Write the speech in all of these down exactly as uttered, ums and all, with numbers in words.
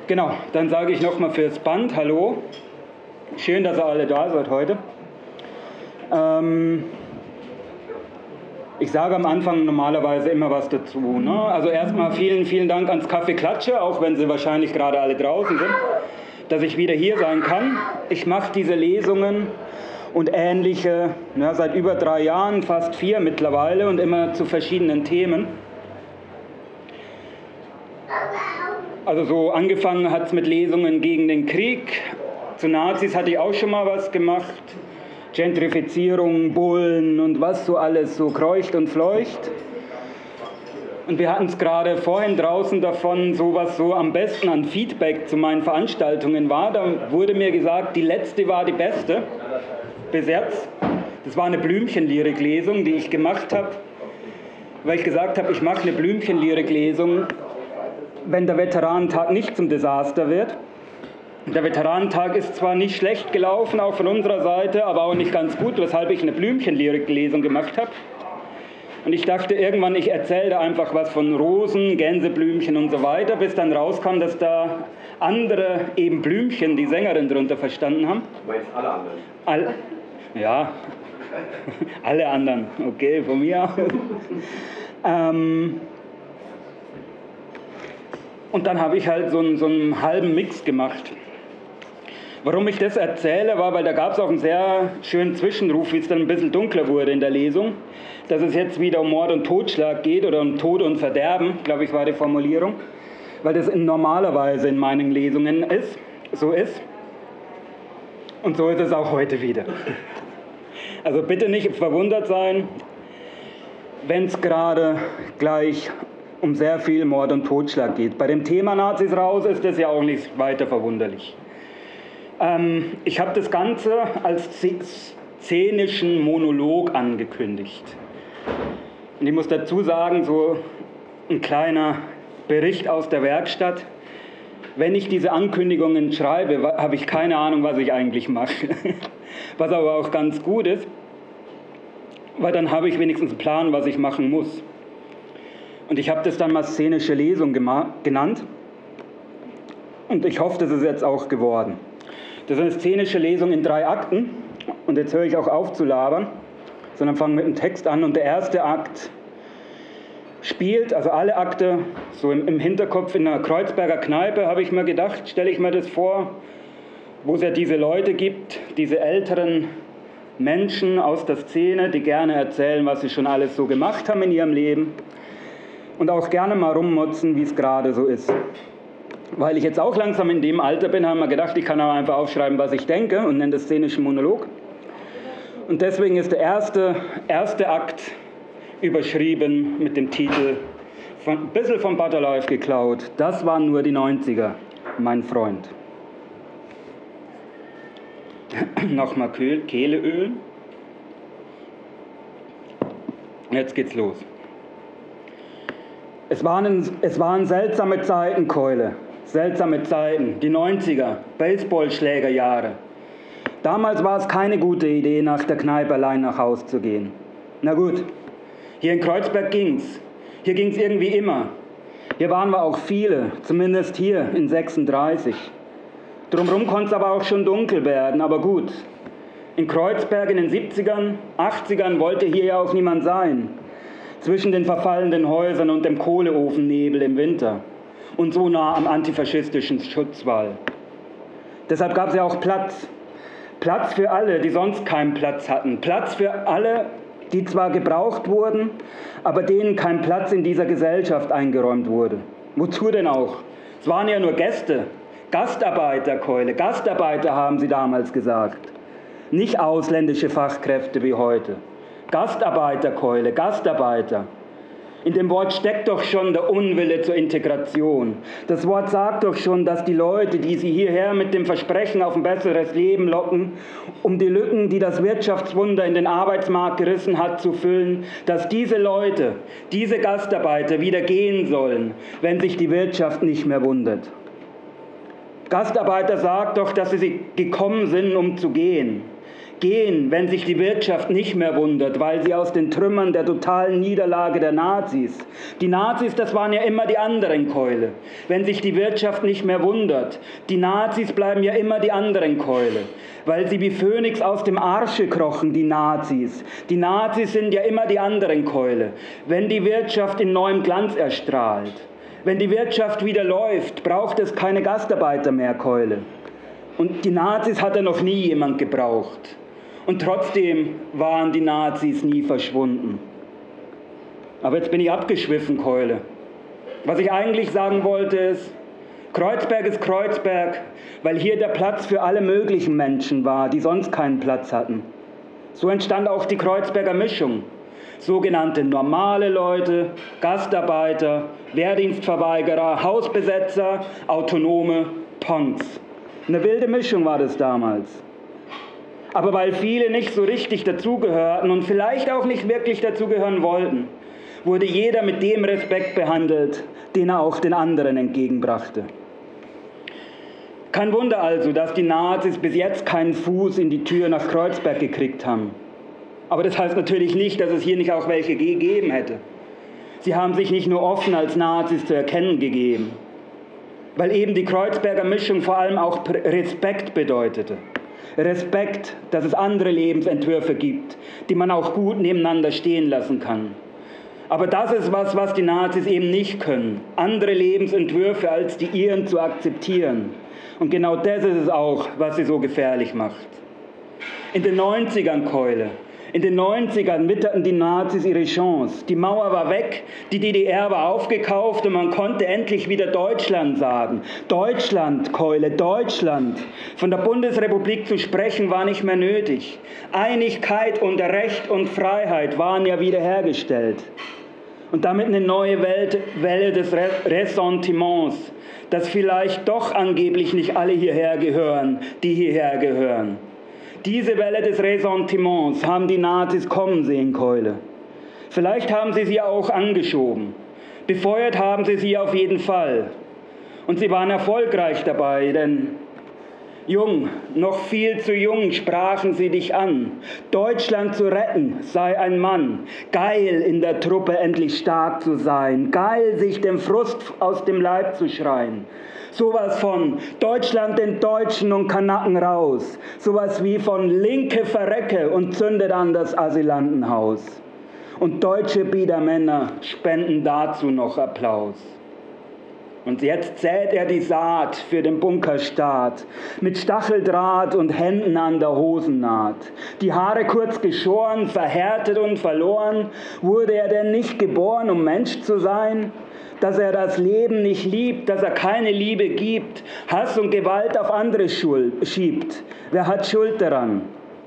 Genau, dann sage ich nochmal fürs Band Hallo. Schön, dass ihr alle da seid heute. Ähm, ich sage am Anfang normalerweise immer was dazu. Ne? Also erstmal vielen, vielen Dank ans Café Klatsche, auch wenn sie wahrscheinlich gerade alle draußen sind, dass ich wieder hier sein kann. Ich mache diese Lesungen und ähnliche ja, seit über drei Jahren, fast vier mittlerweile und immer zu verschiedenen Themen. Also so angefangen hat es mit Lesungen gegen den Krieg. Zu Nazis hatte ich auch schon mal was gemacht. Gentrifizierung, Bullen und was so alles so kreucht und fleucht. Und wir hatten es gerade vorhin draußen davon, so was so am besten an Feedback zu meinen Veranstaltungen war. Da wurde mir gesagt, die letzte war die beste bis jetzt. Das war eine Blümchenlyrik-Lesung, die ich gemacht habe, weil ich gesagt habe, ich mache eine Blümchenlyrik-Lesung, wenn der Veteranentag nicht zum Desaster wird. Der Veteranentag ist zwar nicht schlecht gelaufen, auch von unserer Seite, aber auch nicht ganz gut, weshalb ich eine Blümchenlyrik-Lesung gemacht habe. Und ich dachte irgendwann, ich erzähle da einfach was von Rosen, Gänseblümchen und so weiter, bis dann rauskam, dass da andere eben Blümchen, die Sängerin, darunter verstanden haben. Du meinst alle anderen? All, ja, alle anderen, okay, von mir aus. ähm, und dann habe ich halt so einen, so einen halben Mix gemacht. Warum ich das erzähle, war, weil da gab es auch einen sehr schönen Zwischenruf, wie es dann ein bisschen dunkler wurde in der Lesung, dass es jetzt wieder um Mord und Totschlag geht oder um Tod und Verderben, glaube ich, war die Formulierung, weil das in normalerweise in meinen Lesungen ist, so ist. Und so ist es auch heute wieder. Also bitte nicht verwundert sein, wenn es gerade gleich um sehr viel Mord und Totschlag geht. Bei dem Thema Nazis raus ist das ja auch nicht weiter verwunderlich. Ähm, ich habe das Ganze als szenischen Monolog angekündigt. Und ich muss dazu sagen, so ein kleiner Bericht aus der Werkstatt. Wenn ich diese Ankündigungen schreibe, habe ich keine Ahnung, was ich eigentlich mache. Was aber auch ganz gut ist, weil dann habe ich wenigstens einen Plan, was ich machen muss. Und ich habe das dann mal szenische Lesung genannt. Und ich hoffe, das ist jetzt auch geworden. Das ist eine szenische Lesung in drei Akten. Und jetzt höre ich auch auf zu labern, sondern fange mit dem Text an. Und der erste Akt spielt, also alle Akte, so im, im Hinterkopf in einer Kreuzberger Kneipe, habe ich mir gedacht, stelle ich mir das vor, wo es ja diese Leute gibt, diese älteren Menschen aus der Szene, die gerne erzählen, was sie schon alles so gemacht haben in ihrem Leben. Und auch gerne mal rummotzen, wie es gerade so ist. Weil ich jetzt auch langsam in dem Alter bin, haben wir gedacht, ich kann auch einfach aufschreiben, was ich denke und nenne das szenischen Monolog. Und deswegen ist der erste, erste Akt überschrieben mit dem Titel, von, ein bisschen von Butterlife geklaut. Das waren nur die neunziger, mein Freund. Nochmal Kehle ölen. Jetzt geht's los. Es waren, es waren seltsame Zeiten, Keule, seltsame Zeiten, die neunziger, Baseballschlägerjahre. Damals war es keine gute Idee, nach der Kneipe allein nach Haus zu gehen. Na gut, hier in Kreuzberg ging's, hier ging's irgendwie immer. Hier waren wir auch viele, zumindest hier in sechsunddreißig. Drumherum konnte es aber auch schon dunkel werden, aber gut. In Kreuzberg in den siebzigern, achtzigern wollte hier ja auch niemand sein. Zwischen den verfallenden Häusern und dem Kohleofennebel im Winter und so nah am antifaschistischen Schutzwall. Deshalb gab es ja auch Platz. Platz für alle, die sonst keinen Platz hatten. Platz für alle, die zwar gebraucht wurden, aber denen kein Platz in dieser Gesellschaft eingeräumt wurde. Wozu denn auch? Es waren ja nur Gäste, Gastarbeiterkeule, Gastarbeiter haben sie damals gesagt. Nicht ausländische Fachkräfte wie heute. Gastarbeiterkeule, Gastarbeiter. In dem Wort steckt doch schon der Unwille zur Integration. Das Wort sagt doch schon, dass die Leute, die sie hierher mit dem Versprechen auf ein besseres Leben locken, um die Lücken, die das Wirtschaftswunder in den Arbeitsmarkt gerissen hat, zu füllen, dass diese Leute, diese Gastarbeiter wieder gehen sollen, wenn sich die Wirtschaft nicht mehr wundert. Gastarbeiter sagt doch, dass sie gekommen sind, um zu gehen. gehen, wenn sich die Wirtschaft nicht mehr wundert, weil sie aus den Trümmern der totalen Niederlage der Nazis, die Nazis, das waren ja immer die anderen Keule, wenn sich die Wirtschaft nicht mehr wundert, die Nazis bleiben ja immer die anderen Keule, weil sie wie Phönix aus dem Arsche krochen, die Nazis. Die Nazis sind ja immer die anderen Keule, wenn die Wirtschaft in neuem Glanz erstrahlt. Wenn die Wirtschaft wieder läuft, braucht es keine Gastarbeiter mehr, Keule. Und die Nazis hat ja noch nie jemand gebraucht. Und trotzdem waren die Nazis nie verschwunden. Aber jetzt bin ich abgeschwiffen, Keule. Was ich eigentlich sagen wollte ist, Kreuzberg ist Kreuzberg, weil hier der Platz für alle möglichen Menschen war, die sonst keinen Platz hatten. So entstand auch die Kreuzberger Mischung. Sogenannte normale Leute, Gastarbeiter, Wehrdienstverweigerer, Hausbesetzer, Autonome, Punks. Eine wilde Mischung war das damals. Aber weil viele nicht so richtig dazugehörten und vielleicht auch nicht wirklich dazugehören wollten, wurde jeder mit dem Respekt behandelt, den er auch den anderen entgegenbrachte. Kein Wunder also, dass die Nazis bis jetzt keinen Fuß in die Tür nach Kreuzberg gekriegt haben. Aber das heißt natürlich nicht, dass es hier nicht auch welche gegeben hätte. Sie haben sich nicht nur offen als Nazis zu erkennen gegeben, weil eben die Kreuzberger Mischung vor allem auch Respekt bedeutete. Respekt, dass es andere Lebensentwürfe gibt, die man auch gut nebeneinander stehen lassen kann. Aber das ist was, was die Nazis eben nicht können, andere Lebensentwürfe als die ihren zu akzeptieren. Und genau das ist es auch, was sie so gefährlich macht. In den neunzigern, Keule, in den neunzigern witterten die Nazis ihre Chance. Die Mauer war weg, die D D R war aufgekauft und man konnte endlich wieder Deutschland sagen. Deutschland, Keule, Deutschland. Von der Bundesrepublik zu sprechen war nicht mehr nötig. Einigkeit und Recht und Freiheit waren ja wiederhergestellt. Und damit eine neue Welt, Welle des Ressentiments, dass vielleicht doch angeblich nicht alle hierher gehören, die hierher gehören. Diese Welle des Ressentiments haben die Nazis kommen sehen, Keule. Vielleicht haben sie sie auch angeschoben. Befeuert haben sie sie auf jeden Fall. Und sie waren erfolgreich dabei, denn jung, noch viel zu jung, sprachen sie dich an. Deutschland zu retten, sei ein Mann. Geil, in der Truppe endlich stark zu sein. Geil, sich den Frust aus dem Leib zu schreien. Sowas von Deutschland den Deutschen und Kanaken raus. Sowas wie von Linke verrecke und zündet an das Asylantenhaus. Und deutsche Biedermänner spenden dazu noch Applaus. Und jetzt sät er die Saat für den Bunkerstaat, mit Stacheldraht und Händen an der Hosennaht. Die Haare kurz geschoren, verhärtet und verloren, wurde er denn nicht geboren, um Mensch zu sein? Dass er das Leben nicht liebt, dass er keine Liebe gibt, Hass und Gewalt auf andere schiebt. Wer hat Schuld daran?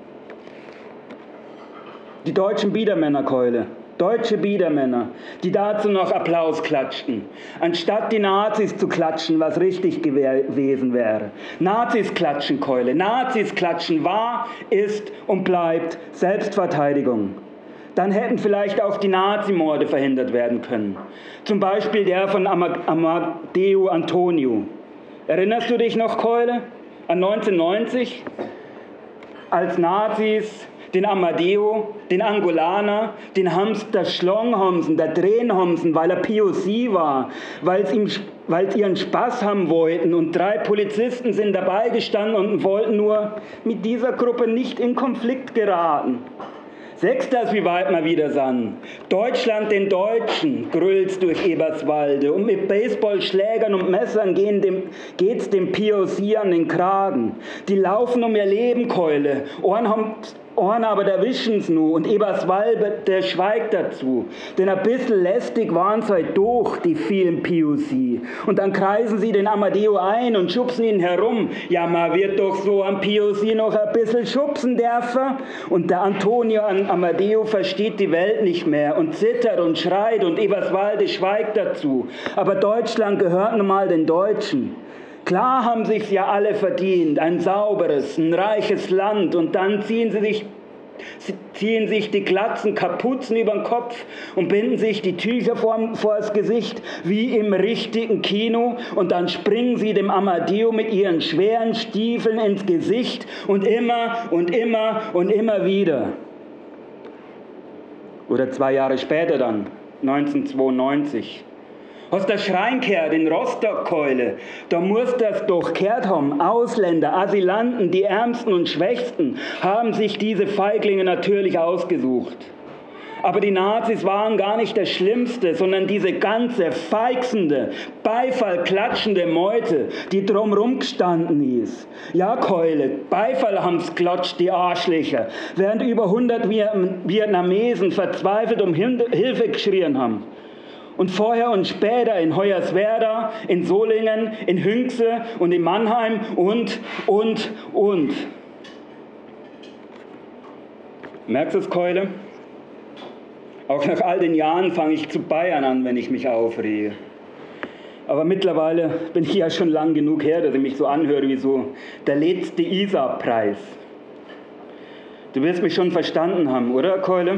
Die deutschen Biedermännerkeule. Deutsche Biedermänner, die dazu noch Applaus klatschten, anstatt die Nazis zu klatschen, was richtig gewesen wäre. Nazis klatschen, Keule, Nazis klatschen war, ist und bleibt Selbstverteidigung. Dann hätten vielleicht auch die Nazimorde verhindert werden können. Zum Beispiel der von Amadeu Antonio. Erinnerst du dich noch, Keule, an neunzehnhundertneunzig, als Nazis den Amadeo, den Angolaner, den Hamster Schlonghomsen, der Drehnhomsen, weil er P O C war, weil sie ihren Spaß haben wollten und drei Polizisten sind dabei gestanden und wollten nur mit dieser Gruppe nicht in Konflikt geraten. Sechsters, wie weit mal wieder san. Deutschland den Deutschen, grüllt's durch Eberswalde. Und mit Baseballschlägern und Messern gehen dem, geht's dem P O C an den Kragen. Die laufen um ihr Leben, Keule. Ohren haben Ohren aber der wischen's nu und Eberswalde, der schweigt dazu. Denn ein bisschen lästig waren's halt durch, die vielen P O C. Und dann kreisen sie den Amadeo ein und schubsen ihn herum. Ja, man wird doch so am P O C noch ein bisschen schubsen dürfen. Und der Antonio Amadeo versteht die Welt nicht mehr und zittert und schreit und Eberswalde schweigt dazu. Aber Deutschland gehört nun mal den Deutschen. Klar haben sich's ja alle verdient, ein sauberes, ein reiches Land, und dann ziehen sie sich Sie ziehen sich die Glatzen, Kapuzen über den Kopf und binden sich die Tücher vor, vor das Gesicht, wie im richtigen Kino. Und dann springen sie dem Amadeo mit ihren schweren Stiefeln ins Gesicht und immer und immer und immer wieder. Oder zwei Jahre später dann, neunzehnhundertzweiundneunzig. Hast der Schrein gehört in Rostock, Keule? Da muss das doch gehört haben. Ausländer, Asylanten, die Ärmsten und Schwächsten haben sich diese Feiglinge natürlich ausgesucht. Aber die Nazis waren gar nicht das Schlimmste, sondern diese ganze feixende, Beifall klatschende Meute, die drumrum gestanden ist. Ja, Keule, Beifall haben's klatscht, die Arschlöcher, während über hundert Vietnamesen verzweifelt um Hilfe geschrien haben. Und vorher und später in Hoyerswerda, in Solingen, in Hünxe und in Mannheim und, und, und. Merkst du es, Keule? Auch nach all den Jahren fange ich zu Bayern an, wenn ich mich aufrege. Aber mittlerweile bin ich ja schon lang genug her, dass ich mich so anhöre wie so der letzte Isar-Preis. Du wirst mich schon verstanden haben, oder, Keule?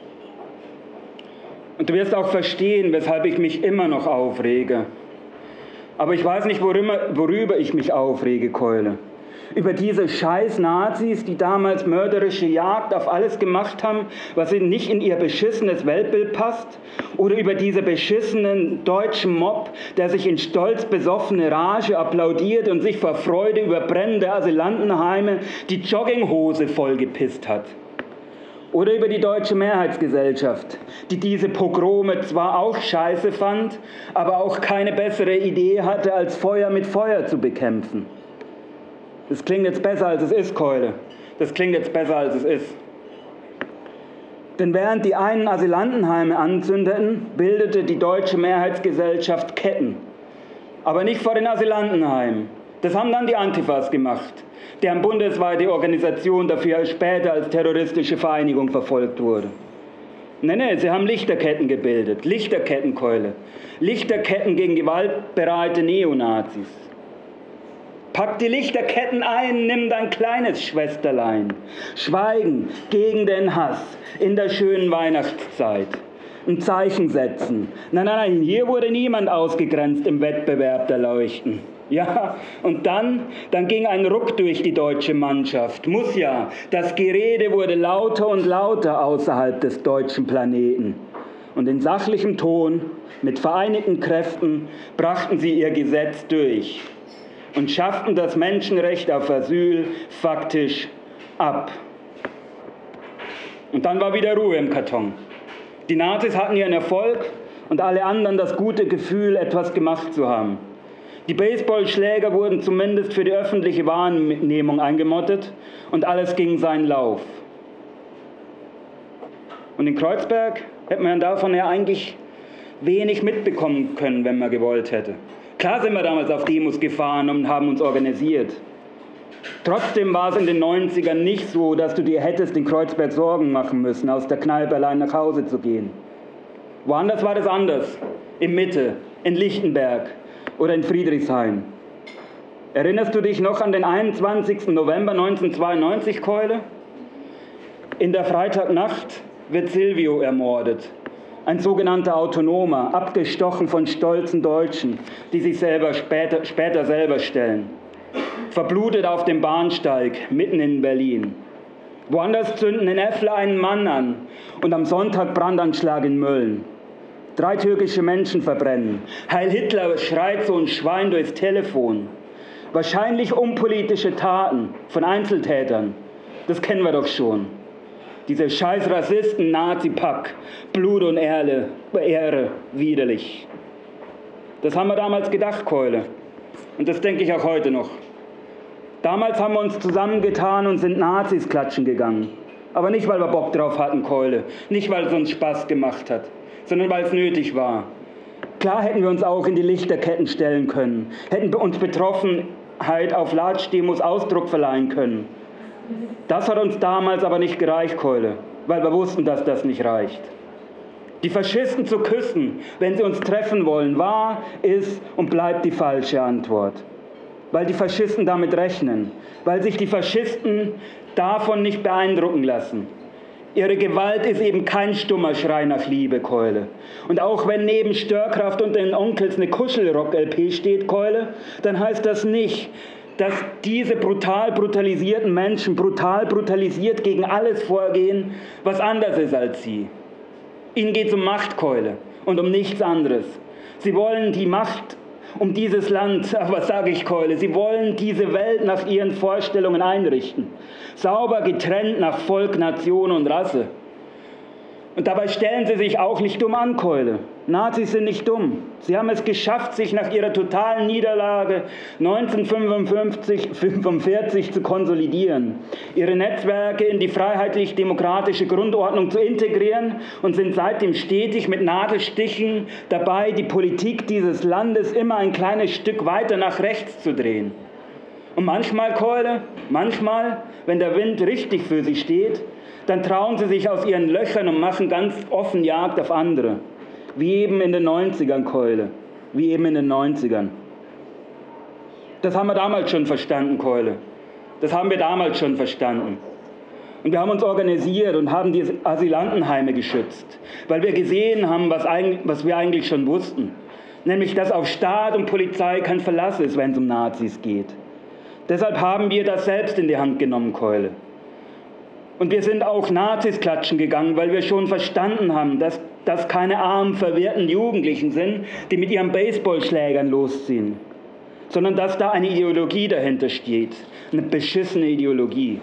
Und du wirst auch verstehen, weshalb ich mich immer noch aufrege. Aber ich weiß nicht, worüber, worüber ich mich aufrege, Keule. Über diese scheiß Nazis, die damals mörderische Jagd auf alles gemacht haben, was ihnen nicht in ihr beschissenes Weltbild passt? Oder über diese beschissenen deutschen Mob, der sich in stolz besoffene Rage applaudiert und sich vor Freude über brennende Asylantenheime die Jogginghose vollgepisst hat? Oder über die deutsche Mehrheitsgesellschaft, die diese Pogrome zwar auch scheiße fand, aber auch keine bessere Idee hatte, als Feuer mit Feuer zu bekämpfen. Das klingt jetzt besser, als es ist, Keule. Das klingt jetzt besser, als es ist. Denn während die einen Asylantenheime anzündeten, bildete die deutsche Mehrheitsgesellschaft Ketten. Aber nicht vor den Asylantenheimen. Das haben dann die Antifas gemacht, deren bundesweite Organisation dafür später als terroristische Vereinigung verfolgt wurde. Nein, nein, sie haben Lichterketten gebildet, Lichterkettenkeule, Lichterketten gegen gewaltbereite Neonazis. Pack die Lichterketten ein, nimm dein kleines Schwesterlein. Schweigen gegen den Hass in der schönen Weihnachtszeit. Ein Zeichen setzen. Nein, nein, nein, hier wurde niemand ausgegrenzt im Wettbewerb der Leuchten. Ja, und dann, dann ging ein Ruck durch die deutsche Mannschaft. Muss ja, das Gerede wurde lauter und lauter außerhalb des deutschen Planeten. Und in sachlichem Ton, mit vereinigten Kräften, brachten sie ihr Gesetz durch und schafften das Menschenrecht auf Asyl faktisch ab. Und dann war wieder Ruhe im Karton. Die Nazis hatten ihren Erfolg und alle anderen das gute Gefühl, etwas gemacht zu haben. Die Baseballschläger wurden zumindest für die öffentliche Wahrnehmung eingemottet und alles ging seinen Lauf. Und in Kreuzberg hätte man davon ja eigentlich wenig mitbekommen können, wenn man gewollt hätte. Klar sind wir damals auf Demos gefahren und haben uns organisiert. Trotzdem war es in den neunzigern nicht so, dass du dir hättest in Kreuzberg Sorgen machen müssen, aus der Kneipe allein nach Hause zu gehen. Woanders war das anders. In Mitte, in Lichtenberg oder in Friedrichshain. Erinnerst du dich noch an den einundzwanzigsten November neunzehnhundertzweiundneunzig, Keule? In der Freitagnacht wird Silvio ermordet. Ein sogenannter Autonomer, abgestochen von stolzen Deutschen, die sich selber später, später selber stellen. Verblutet auf dem Bahnsteig, mitten in Berlin. Woanders zünden in Effle einen Mann an und am Sonntag Brandanschlag in Mölln. Drei türkische Menschen verbrennen. Heil Hitler schreit so ein Schwein durchs Telefon. Wahrscheinlich unpolitische Taten von Einzeltätern. Das kennen wir doch schon. Diese scheiß Rassisten, Nazi-Pack, Blut und Ehre, Ehre, widerlich. Das haben wir damals gedacht, Keule. Und das denke ich auch heute noch. Damals haben wir uns zusammengetan und sind Nazis klatschen gegangen. Aber nicht, weil wir Bock drauf hatten, Keule. Nicht, weil es uns Spaß gemacht hat, sondern weil es nötig war. Klar hätten wir uns auch in die Lichterketten stellen können, hätten uns Betroffenheit auf Latschdemos Ausdruck verleihen können. Das hat uns damals aber nicht gereicht, Keule, weil wir wussten, dass das nicht reicht. Die Faschisten zu küssen, wenn sie uns treffen wollen, war, ist und bleibt die falsche Antwort. Weil die Faschisten damit rechnen, weil sich die Faschisten davon nicht beeindrucken lassen. Ihre Gewalt ist eben kein stummer Schrei nach Liebe, Keule. Und auch wenn neben Störkraft und den Onkels eine Kuschelrock-L P steht, Keule, dann heißt das nicht, dass diese brutal brutalisierten Menschen brutal brutalisiert gegen alles vorgehen, was anders ist als sie. Ihnen geht es um Macht, Keule, und um nichts anderes. Sie wollen die Macht um dieses Land, ach, was sage ich, Keule, sie wollen diese Welt nach ihren Vorstellungen einrichten. Sauber getrennt nach Volk, Nation und Rasse. Und dabei stellen sie sich auch nicht dumm an, Keule. Nazis sind nicht dumm. Sie haben es geschafft, sich nach ihrer totalen Niederlage neunzehnhundertfünfundfünfzig fünfundvierzig zu konsolidieren, ihre Netzwerke in die freiheitlich-demokratische Grundordnung zu integrieren und sind seitdem stetig mit Nadelstichen dabei, die Politik dieses Landes immer ein kleines Stück weiter nach rechts zu drehen. Und manchmal, Keule, manchmal, wenn der Wind richtig für sie steht, dann trauen sie sich aus ihren Löchern und machen ganz offen Jagd auf andere. Wie eben in den neunzigern, Keule. Wie eben in den neunzigern. Das haben wir damals schon verstanden, Keule. Das haben wir damals schon verstanden. Und wir haben uns organisiert und haben die Asylantenheime geschützt, weil wir gesehen haben, was, eigentlich, was wir eigentlich schon wussten. Nämlich, dass auf Staat und Polizei kein Verlass ist, wenn es um Nazis geht. Deshalb haben wir das selbst in die Hand genommen, Keule. Und wir sind auch Nazis klatschen gegangen, weil wir schon verstanden haben, dass das keine armen, verwirrten Jugendlichen sind, die mit ihren Baseballschlägern losziehen, sondern dass da eine Ideologie dahinter steht, eine beschissene Ideologie.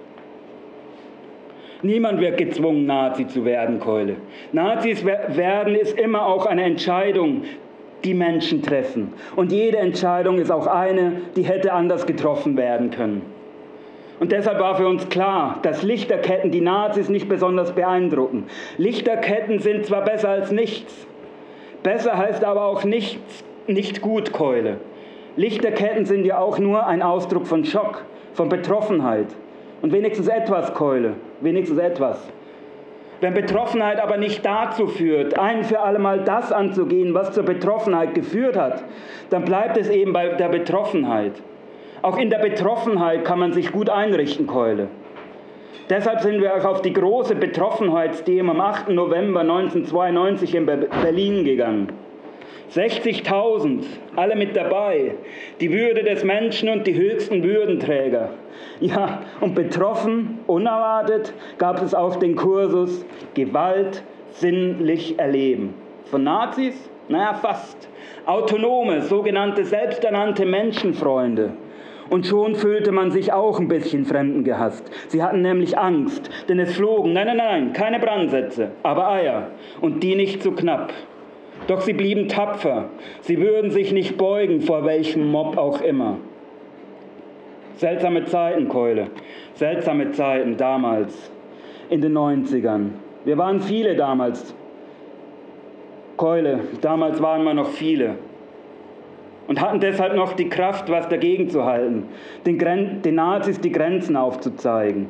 Niemand wird gezwungen, Nazi zu werden, Keule. Nazis werden ist immer auch eine Entscheidung, die Menschen treffen. Und jede Entscheidung ist auch eine, die hätte anders getroffen werden können. Und deshalb war für uns klar, dass Lichterketten die Nazis nicht besonders beeindrucken. Lichterketten sind zwar besser als nichts, besser heißt aber auch nichts, nicht gut, Keule. Lichterketten sind ja auch nur ein Ausdruck von Schock, von Betroffenheit. Und wenigstens etwas, Keule, wenigstens etwas. Wenn Betroffenheit aber nicht dazu führt, ein für alle Mal das anzugehen, was zur Betroffenheit geführt hat, dann bleibt es eben bei der Betroffenheit. Auch in der Betroffenheit kann man sich gut einrichten, Keule. Deshalb sind wir auch auf die große Betroffenheitsdemo am achten November neunzehnhundertzweiundneunzig in Berlin gegangen. sechzigtausend, alle mit dabei, die Würde des Menschen und die höchsten Würdenträger. Ja, und betroffen, unerwartet, gab es auch den Kursus Gewalt sinnlich erleben. Von Nazis? Naja, fast. Autonome, sogenannte selbsternannte Menschenfreunde. Und schon fühlte man sich auch ein bisschen fremdengehasst. Sie hatten nämlich Angst, denn es flogen, nein, nein, nein, keine Brandsätze, aber Eier. Und die nicht zu knapp. Doch sie blieben tapfer. Sie würden sich nicht beugen, vor welchem Mob auch immer. Seltsame Zeiten, Keule. Seltsame Zeiten damals, in den neunzigern. Wir waren viele damals. Keule, damals waren wir noch viele. Und hatten deshalb noch die Kraft, was dagegen zu halten, den, Gren- den Nazis die Grenzen aufzuzeigen.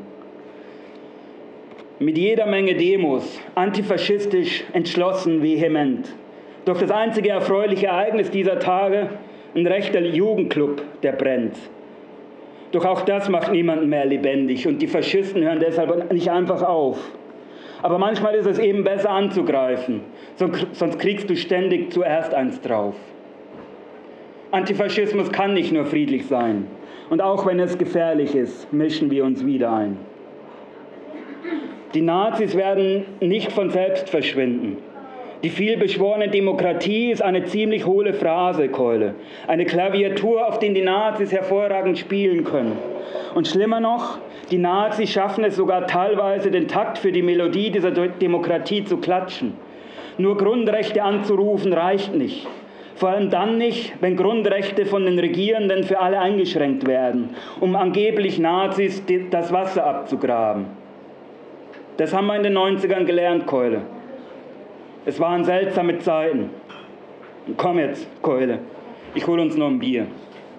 Mit jeder Menge Demos, antifaschistisch, entschlossen, vehement. Doch das einzige erfreuliche Ereignis dieser Tage, ein rechter Jugendclub, der brennt. Doch auch das macht niemanden mehr lebendig und die Faschisten hören deshalb nicht einfach auf. Aber manchmal ist es eben besser anzugreifen, sonst kriegst du ständig zuerst eins drauf. Antifaschismus kann nicht nur friedlich sein. Und auch wenn es gefährlich ist, mischen wir uns wieder ein. Die Nazis werden nicht von selbst verschwinden. Die vielbeschworene Demokratie ist eine ziemlich hohle Phrase, Keule. Eine Klaviatur, auf der die Nazis hervorragend spielen können. Und schlimmer noch, die Nazis schaffen es sogar teilweise, den Takt für die Melodie dieser Demokratie zu klatschen. Nur Grundrechte anzurufen reicht nicht. Vor allem dann nicht, wenn Grundrechte von den Regierenden für alle eingeschränkt werden, um angeblich Nazis das Wasser abzugraben. Das haben wir in den neunzigern gelernt, Keule. Es waren seltsame Zeiten. Komm jetzt, Keule, ich hole uns noch ein Bier.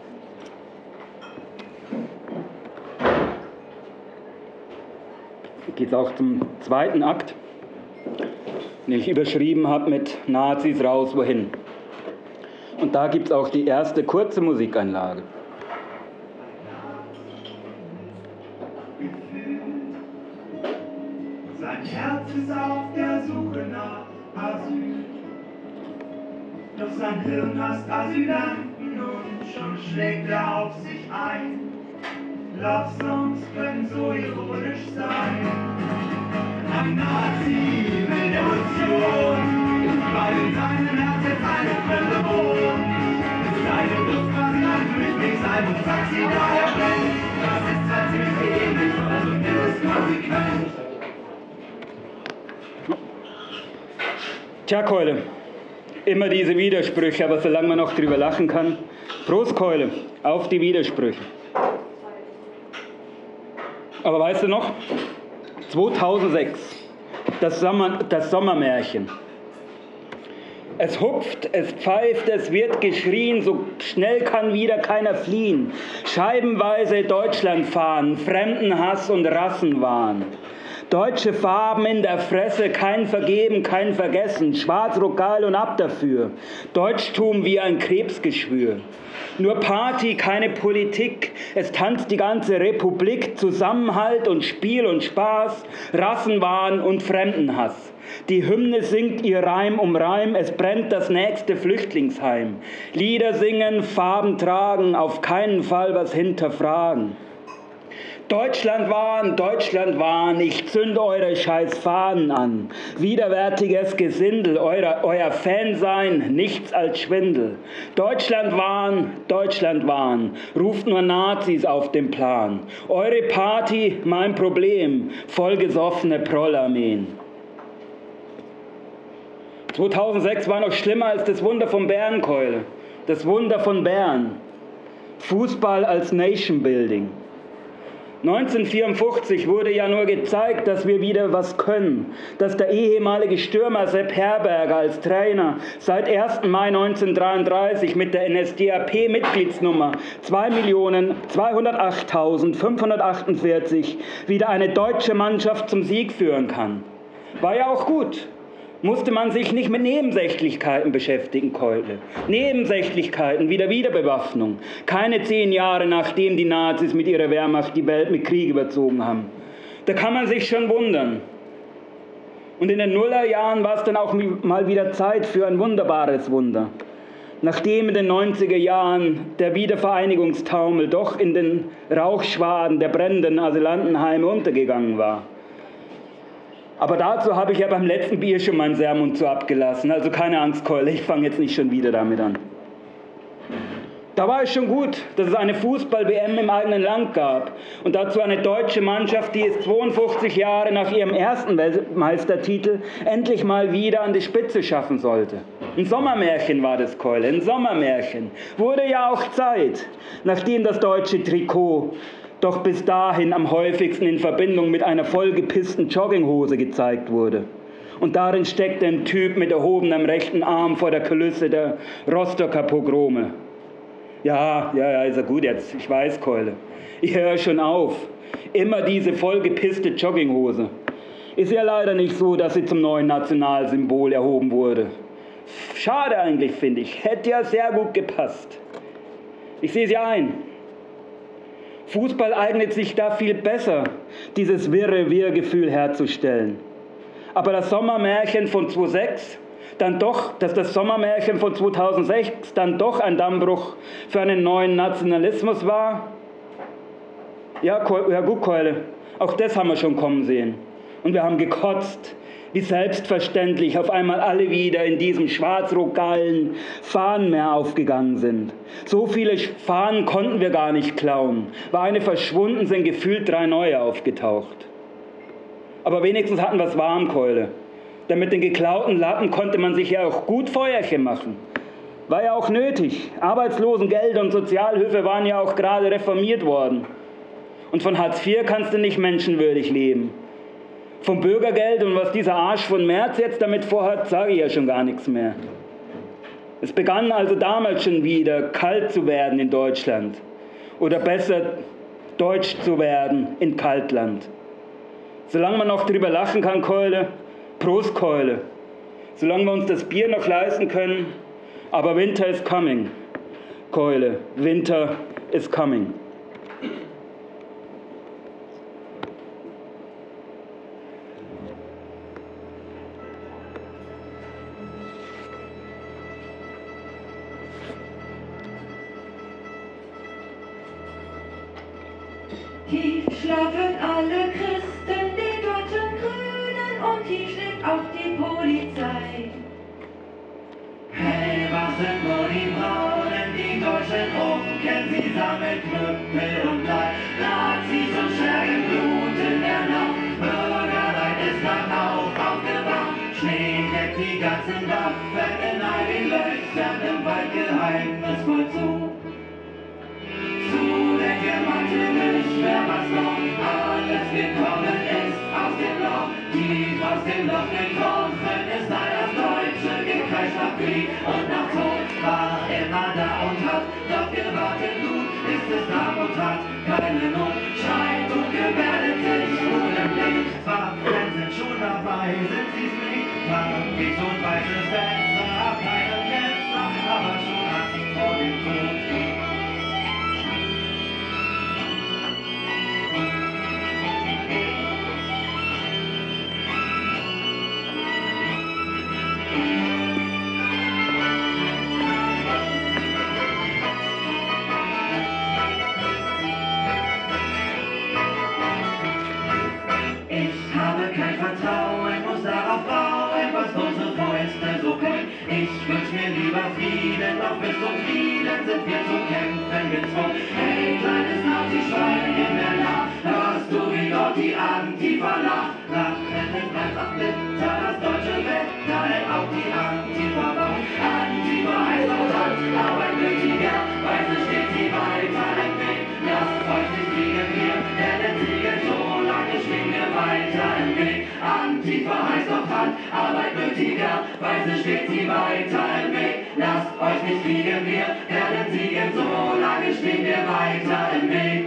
Geht's auch zum zweiten Akt, den ich überschrieben habe mit Nazis raus, wohin? Und da gibt es auch die erste kurze Musikeinlage. Sein Herz ist auf der Suche nach Asyl. Doch sein Hirn hasst Asylanten und schon schlägt er auf sich ein. Love Songs können so ironisch sein. Ein Nazi will Emotion, weil in seinem Herz jetzt eine Quelle wohnt. Es ist eine Luftfahrt, Flüchtlingsalbum, Taxi, da er brennt. Das ist zwar ziemlich ähnlich, aber so ist es konsequent. Tja, Keule, immer diese Widersprüche, aber solange man noch drüber lachen kann. Prost, Keule, auf die Widersprüche. Aber weißt du noch? zweitausendsechs, das, Sommer, das Sommermärchen. Es hupft, es pfeift, es wird geschrien, so schnell kann wieder keiner fliehen. Scheibenweise Deutschland fahren, Fremdenhass und Rassenwahn. Deutsche Farben in der Fresse, kein Vergeben, kein Vergessen, Schwarz-Rot geil und ab dafür. Deutschtum wie ein Krebsgeschwür. Nur Party, keine Politik, es tanzt die ganze Republik, Zusammenhalt und Spiel und Spaß, Rassenwahn und Fremdenhass. Die Hymne singt ihr Reim um Reim, es brennt das nächste Flüchtlingsheim. Lieder singen, Farben tragen, auf keinen Fall was hinterfragen. Deutschland Wahn, Deutschland Wahn, ich zünd eure scheiß Fahnen an. Widerwärtiges Gesindel, euer, euer Fansein, nichts als Schwindel. Deutschland Wahn, Deutschland Wahn, ruft nur Nazis auf den Plan. Eure Party, mein Problem, vollgesoffene Prollarmeen. zweitausendsechs war noch schlimmer als das Wunder von Bärenkeule, das Wunder von Bern. Fußball als Nation Building. neunzehnhundertvierundfünfzig wurde ja nur gezeigt, dass wir wieder was können, dass der ehemalige Stürmer Sepp Herberger als Trainer seit ersten Mai neunzehnhundertdreiunddreißig mit der N S D A P-Mitgliedsnummer zwei Millionen zweihundertachttausendfünfhundertachtundvierzig wieder eine deutsche Mannschaft zum Sieg führen kann. War ja auch gut. Musste man sich nicht mit Nebensächlichkeiten beschäftigen, Keule. Nebensächlichkeiten wie der Wiederbewaffnung. Keine zehn Jahre nachdem die Nazis mit ihrer Wehrmacht die Welt mit Krieg überzogen haben. Da kann man sich schon wundern. Und in den Nullerjahren war es dann auch mal wieder Zeit für ein wunderbares Wunder. Nachdem in den neunziger Jahren der Wiedervereinigungstaumel doch in den Rauchschwaden der brennenden Asylantenheime untergegangen war. Aber dazu habe ich ja beim letzten Bier schon meinen Sermon zu abgelassen. Also keine Angst, Keule, ich fange jetzt nicht schon wieder damit an. Da war es schon gut, dass es eine Fußball-W M im eigenen Land gab. Und dazu eine deutsche Mannschaft, die es zweiundfünfzig Jahre nach ihrem ersten Weltmeistertitel endlich mal wieder an die Spitze schaffen sollte. Ein Sommermärchen war das, Keule, ein Sommermärchen. Wurde ja auch Zeit, nachdem das deutsche Trikot doch bis dahin am häufigsten in Verbindung mit einer vollgepissten Jogginghose gezeigt wurde. Und darin steckte ein Typ mit erhobenem rechten Arm vor der Kulisse der Rostocker Pogrome. Ja, ja, ja, ist ja gut jetzt, ich weiß, Keule. Ich höre schon auf. Immer diese vollgepisste Jogginghose. Ist ja leider nicht so, dass sie zum neuen Nationalsymbol erhoben wurde. Schade eigentlich, finde ich. Hätte ja sehr gut gepasst. Ich sehe sie ein. Fußball eignet sich da viel besser, dieses wirre Wir-Gefühl herzustellen. Aber das Sommermärchen von zweitausendsechs, dann doch, dass das Sommermärchen von zweitausendsechs dann doch ein Dammbruch für einen neuen Nationalismus war? Ja, ja gut, Keule, auch das haben wir schon kommen sehen. Und wir haben gekotzt, wie selbstverständlich auf einmal alle wieder in diesem schwarz-rot-geilen Fahnenmeer aufgegangen sind. So viele Fahnen konnten wir gar nicht klauen. War eine verschwunden, sind gefühlt drei neue aufgetaucht. Aber wenigstens hatten wir es warm, Keule. Denn mit den geklauten Lappen konnte man sich ja auch gut Feuerchen machen. War ja auch nötig. Arbeitslosengeld und Sozialhilfe waren ja auch gerade reformiert worden. Und von Hartz vier kannst du nicht menschenwürdig leben. Vom Bürgergeld und was dieser Arsch von Merz jetzt damit vorhat, sage ich ja schon gar nichts mehr. Es begann also damals schon wieder kalt zu werden in Deutschland. Oder besser, deutsch zu werden in Kaltland. Solange man noch drüber lachen kann, Keule, Prost, Keule. Solange wir uns das Bier noch leisten können, aber Winter is coming, Keule, Winter is coming. Tief schlafen alle Christen, die deutschen Grünen, und tief schläft auch die Polizei. Hey, was sind nur die Braunen, die Deutschen umkehren, sie sammeln Knüppel und Blei. Nazis und Schergen, Blut in der Nacht, Bürgerleid ist dann auch aufgewacht. Schnee deckt die ganzen Waffen in all den Löchern im Wald geheimnisvoll zu. Zu der Diamante nicht mehr was noch, alles gekommen ist aus dem Loch, tief aus dem Loch gekrochen ist all das Deutsche gekreischt nach Krieg und nach Tod, war immer da und hat doch gewartet, Blut ist es da und hat keine Not, schreit und gebärdet sich nur im Licht. Waffen sind schon dabei, sind sie's nicht, Frankis und weißes Fenster, hab keine Fenster, aber schon Angst vor dem Tod. Ich wünsch mir lieber Frieden, doch bis zum Frieden sind wir zu kämpfen gezwungen. Hey, kleines Nazi-Schwein in der Nacht, hörst du, wie dort die Antifa lacht? Lachen ist einfach bitter, das deutsche Wetter hält auch die Antifa wach. Antifa heißt auch Land, Arbeit nötiger, Weise steht sie weiter im Weg. Lasst euch nicht kriegen wir, denn Siegen so lange stehen wir weiter im Weg. Antifa heißt auch Hand, Arbeit nötiger, Weise steht sie weiter im Weg. Lasst euch nicht kriegen wir, werden siegen, so lange stehen wir weiter im Weg.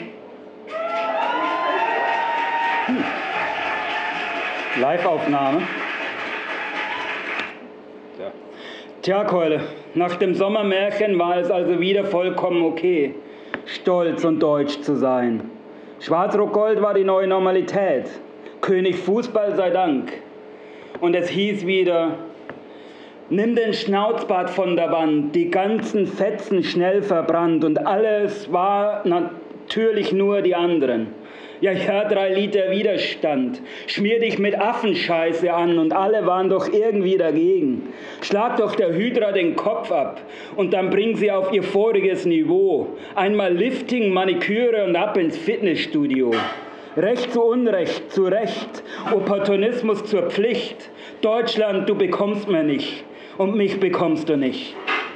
Hm. Live-Aufnahme. Ja. Tja, Keule, nach dem Sommermärchen war es also wieder vollkommen okay, stolz und deutsch zu sein. Schwarz-Rot-Gold war die neue Normalität. König Fußball sei Dank. Und es hieß wieder: Nimm den Schnauzbart von der Wand, die ganzen Fetzen schnell verbrannt, und alles war natürlich nur die anderen. Ja, ja, drei Liter Widerstand. Schmier dich mit Affenscheiße an, und alle waren doch irgendwie dagegen. Schlag doch der Hydra den Kopf ab und dann bring sie auf ihr voriges Niveau. Einmal Lifting, Maniküre und ab ins Fitnessstudio. Recht zu Unrecht, zu Recht, Opportunismus zur Pflicht. Deutschland, du bekommst mir nicht. Und mich bekommst du nicht.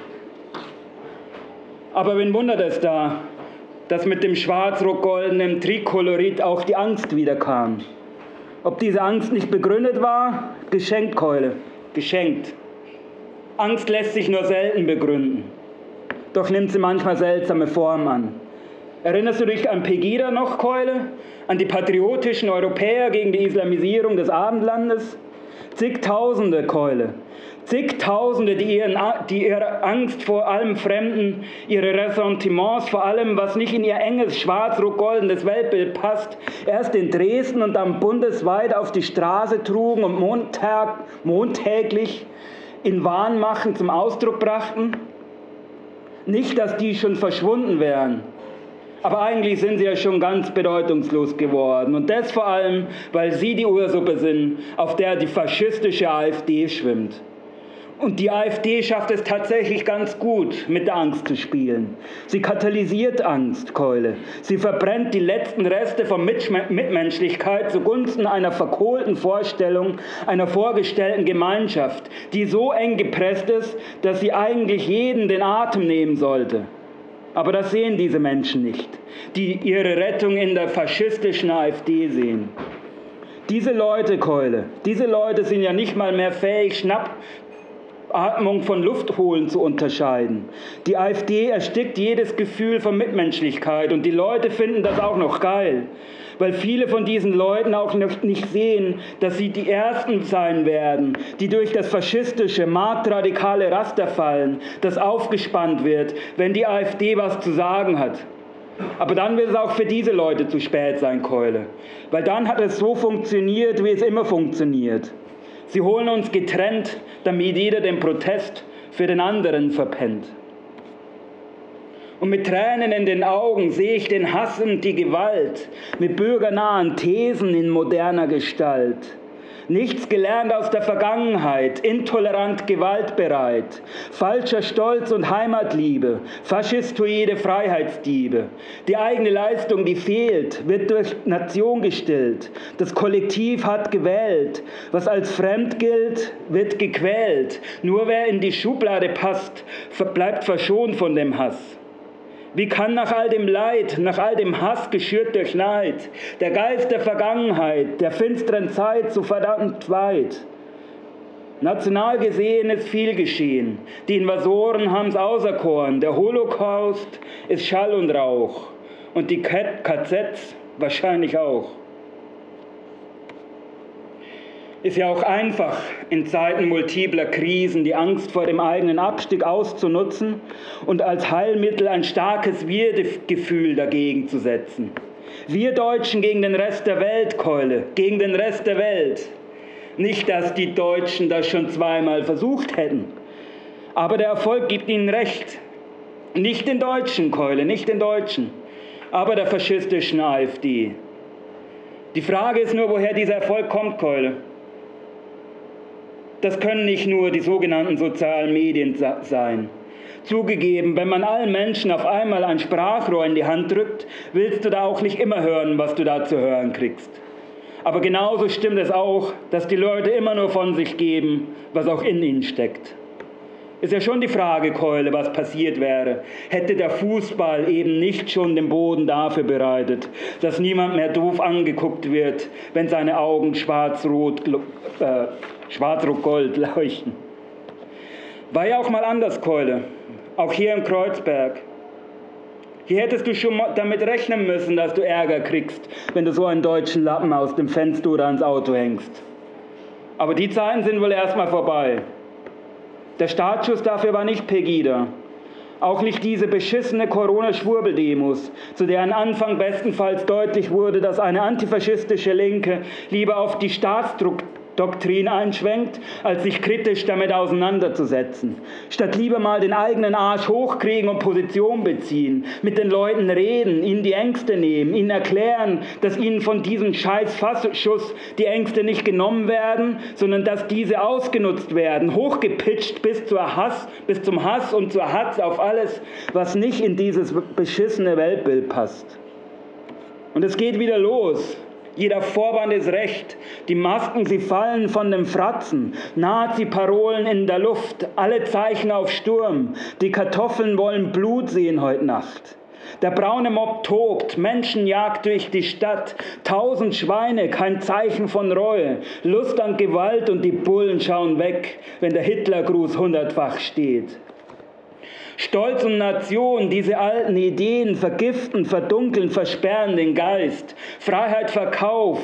Aber wen wundert es da, dass mit dem schwarz-rot-goldenen Trikolorit auch die Angst wiederkam? Ob diese Angst nicht begründet war? Geschenkt, Keule, geschenkt. Angst lässt sich nur selten begründen. Doch nimmt sie manchmal seltsame Formen an. Erinnerst du dich an Pegida noch, Keule? An die patriotischen Europäer gegen die Islamisierung des Abendlandes? Zigtausende, Keule. Zigtausende, die, ihren, die ihre Angst vor allem Fremden, ihre Ressentiments vor allem, was nicht in ihr enges, schwarz-rot-goldenes Weltbild passt, erst in Dresden und dann bundesweit auf die Straße trugen und Montag, montäglich in Wahnmachen zum Ausdruck brachten? Nicht, dass die schon verschwunden wären. Aber eigentlich sind sie ja schon ganz bedeutungslos geworden. Und das vor allem, weil sie die Ursuppe sind, auf der die faschistische AfD schwimmt. Und die AfD schafft es tatsächlich ganz gut, mit der Angst zu spielen. Sie katalysiert Angst, Keule. Sie verbrennt die letzten Reste von Mitmenschlichkeit zugunsten einer verkohlten Vorstellung, einer vorgestellten Gemeinschaft, die so eng gepresst ist, dass sie eigentlich jeden den Atem nehmen sollte. Aber das sehen diese Menschen nicht, die ihre Rettung in der faschistischen AfD sehen. Diese Leute, Keule, diese Leute sind ja nicht mal mehr fähig, Schnappatmung von Luft holen zu unterscheiden. Die AfD erstickt jedes Gefühl von Mitmenschlichkeit, und die Leute finden das auch noch geil, weil viele von diesen Leuten auch noch nicht sehen, dass sie die Ersten sein werden, die durch das faschistische, marktradikale Raster fallen, das aufgespannt wird, wenn die AfD was zu sagen hat. Aber dann wird es auch für diese Leute zu spät sein, Keule, weil dann hat es so funktioniert, wie es immer funktioniert. Sie holen uns getrennt, damit jeder den Protest für den anderen verpennt. Und mit Tränen in den Augen sehe ich den Hass und die Gewalt mit bürgernahen Thesen in moderner Gestalt. Nichts gelernt aus der Vergangenheit, intolerant gewaltbereit, falscher Stolz und Heimatliebe, faschistoide Freiheitsdiebe. Die eigene Leistung, die fehlt, wird durch Nation gestillt. Das Kollektiv hat gewählt. Was als fremd gilt, wird gequält. Nur wer in die Schublade passt, bleibt verschont von dem Hass. Wie kann nach all dem Leid, nach all dem Hass geschürt durch Neid, der Geist der Vergangenheit, der finsteren Zeit so verdammt weit? National gesehen ist viel geschehen. Die Invasoren haben's auserkoren. Der Holocaust ist Schall und Rauch. Und die K Zs wahrscheinlich auch. Ist ja auch einfach, in Zeiten multipler Krisen die Angst vor dem eigenen Abstieg auszunutzen und als Heilmittel ein starkes Wir-Gefühl dagegen zu setzen. Wir Deutschen gegen den Rest der Welt, Keule, gegen den Rest der Welt. Nicht, dass die Deutschen das schon zweimal versucht hätten, aber der Erfolg gibt ihnen recht. Nicht den Deutschen, Keule, nicht den Deutschen, aber der faschistischen AfD. Die Frage ist nur, woher dieser Erfolg kommt, Keule. Das können nicht nur die sogenannten sozialen Medien sein. Zugegeben, wenn man allen Menschen auf einmal ein Sprachrohr in die Hand drückt, willst du da auch nicht immer hören, was du da zu hören kriegst. Aber genauso stimmt es auch, dass die Leute immer nur von sich geben, was auch in ihnen steckt. Ist ja schon die Frage, Keule, was passiert wäre, hätte der Fußball eben nicht schon den Boden dafür bereitet, dass niemand mehr doof angeguckt wird, wenn seine Augen schwarz-rot, äh, schwarz-rot-gold leuchten. War ja auch mal anders, Keule, auch hier im Kreuzberg. Hier hättest du schon damit rechnen müssen, dass du Ärger kriegst, wenn du so einen deutschen Lappen aus dem Fenster oder ans Auto hängst. Aber die Zeiten sind wohl erstmal vorbei. Der Startschuss dafür war nicht Pegida. Auch nicht diese beschissene Corona-Schwurbel-Demos, zu deren Anfang bestenfalls deutlich wurde, dass eine antifaschistische Linke lieber auf die Staatsdoktrin einschwenkt, als sich kritisch damit auseinanderzusetzen. Statt lieber mal den eigenen Arsch hochkriegen und Position beziehen, mit den Leuten reden, ihnen die Ängste nehmen, ihnen erklären, dass ihnen von diesem scheiß Fassschuss die Ängste nicht genommen werden, sondern dass diese ausgenutzt werden, hochgepitcht bis zur Hass, bis zum Hass und zur Hatz auf alles, was nicht in dieses beschissene Weltbild passt. Und es geht wieder los. Jeder Vorwand ist recht. Die Masken, sie fallen von den Fratzen. Nazi-Parolen in der Luft. Alle Zeichen auf Sturm. Die Kartoffeln wollen Blut sehen heute Nacht. Der braune Mob tobt. Menschenjagd durch die Stadt. Tausend Schweine, kein Zeichen von Reue. Lust an Gewalt und die Bullen schauen weg, wenn der Hitlergruß hundertfach steht. Stolz und Nation, diese alten Ideen vergiften, verdunkeln, versperren den Geist. Freiheit verkauft,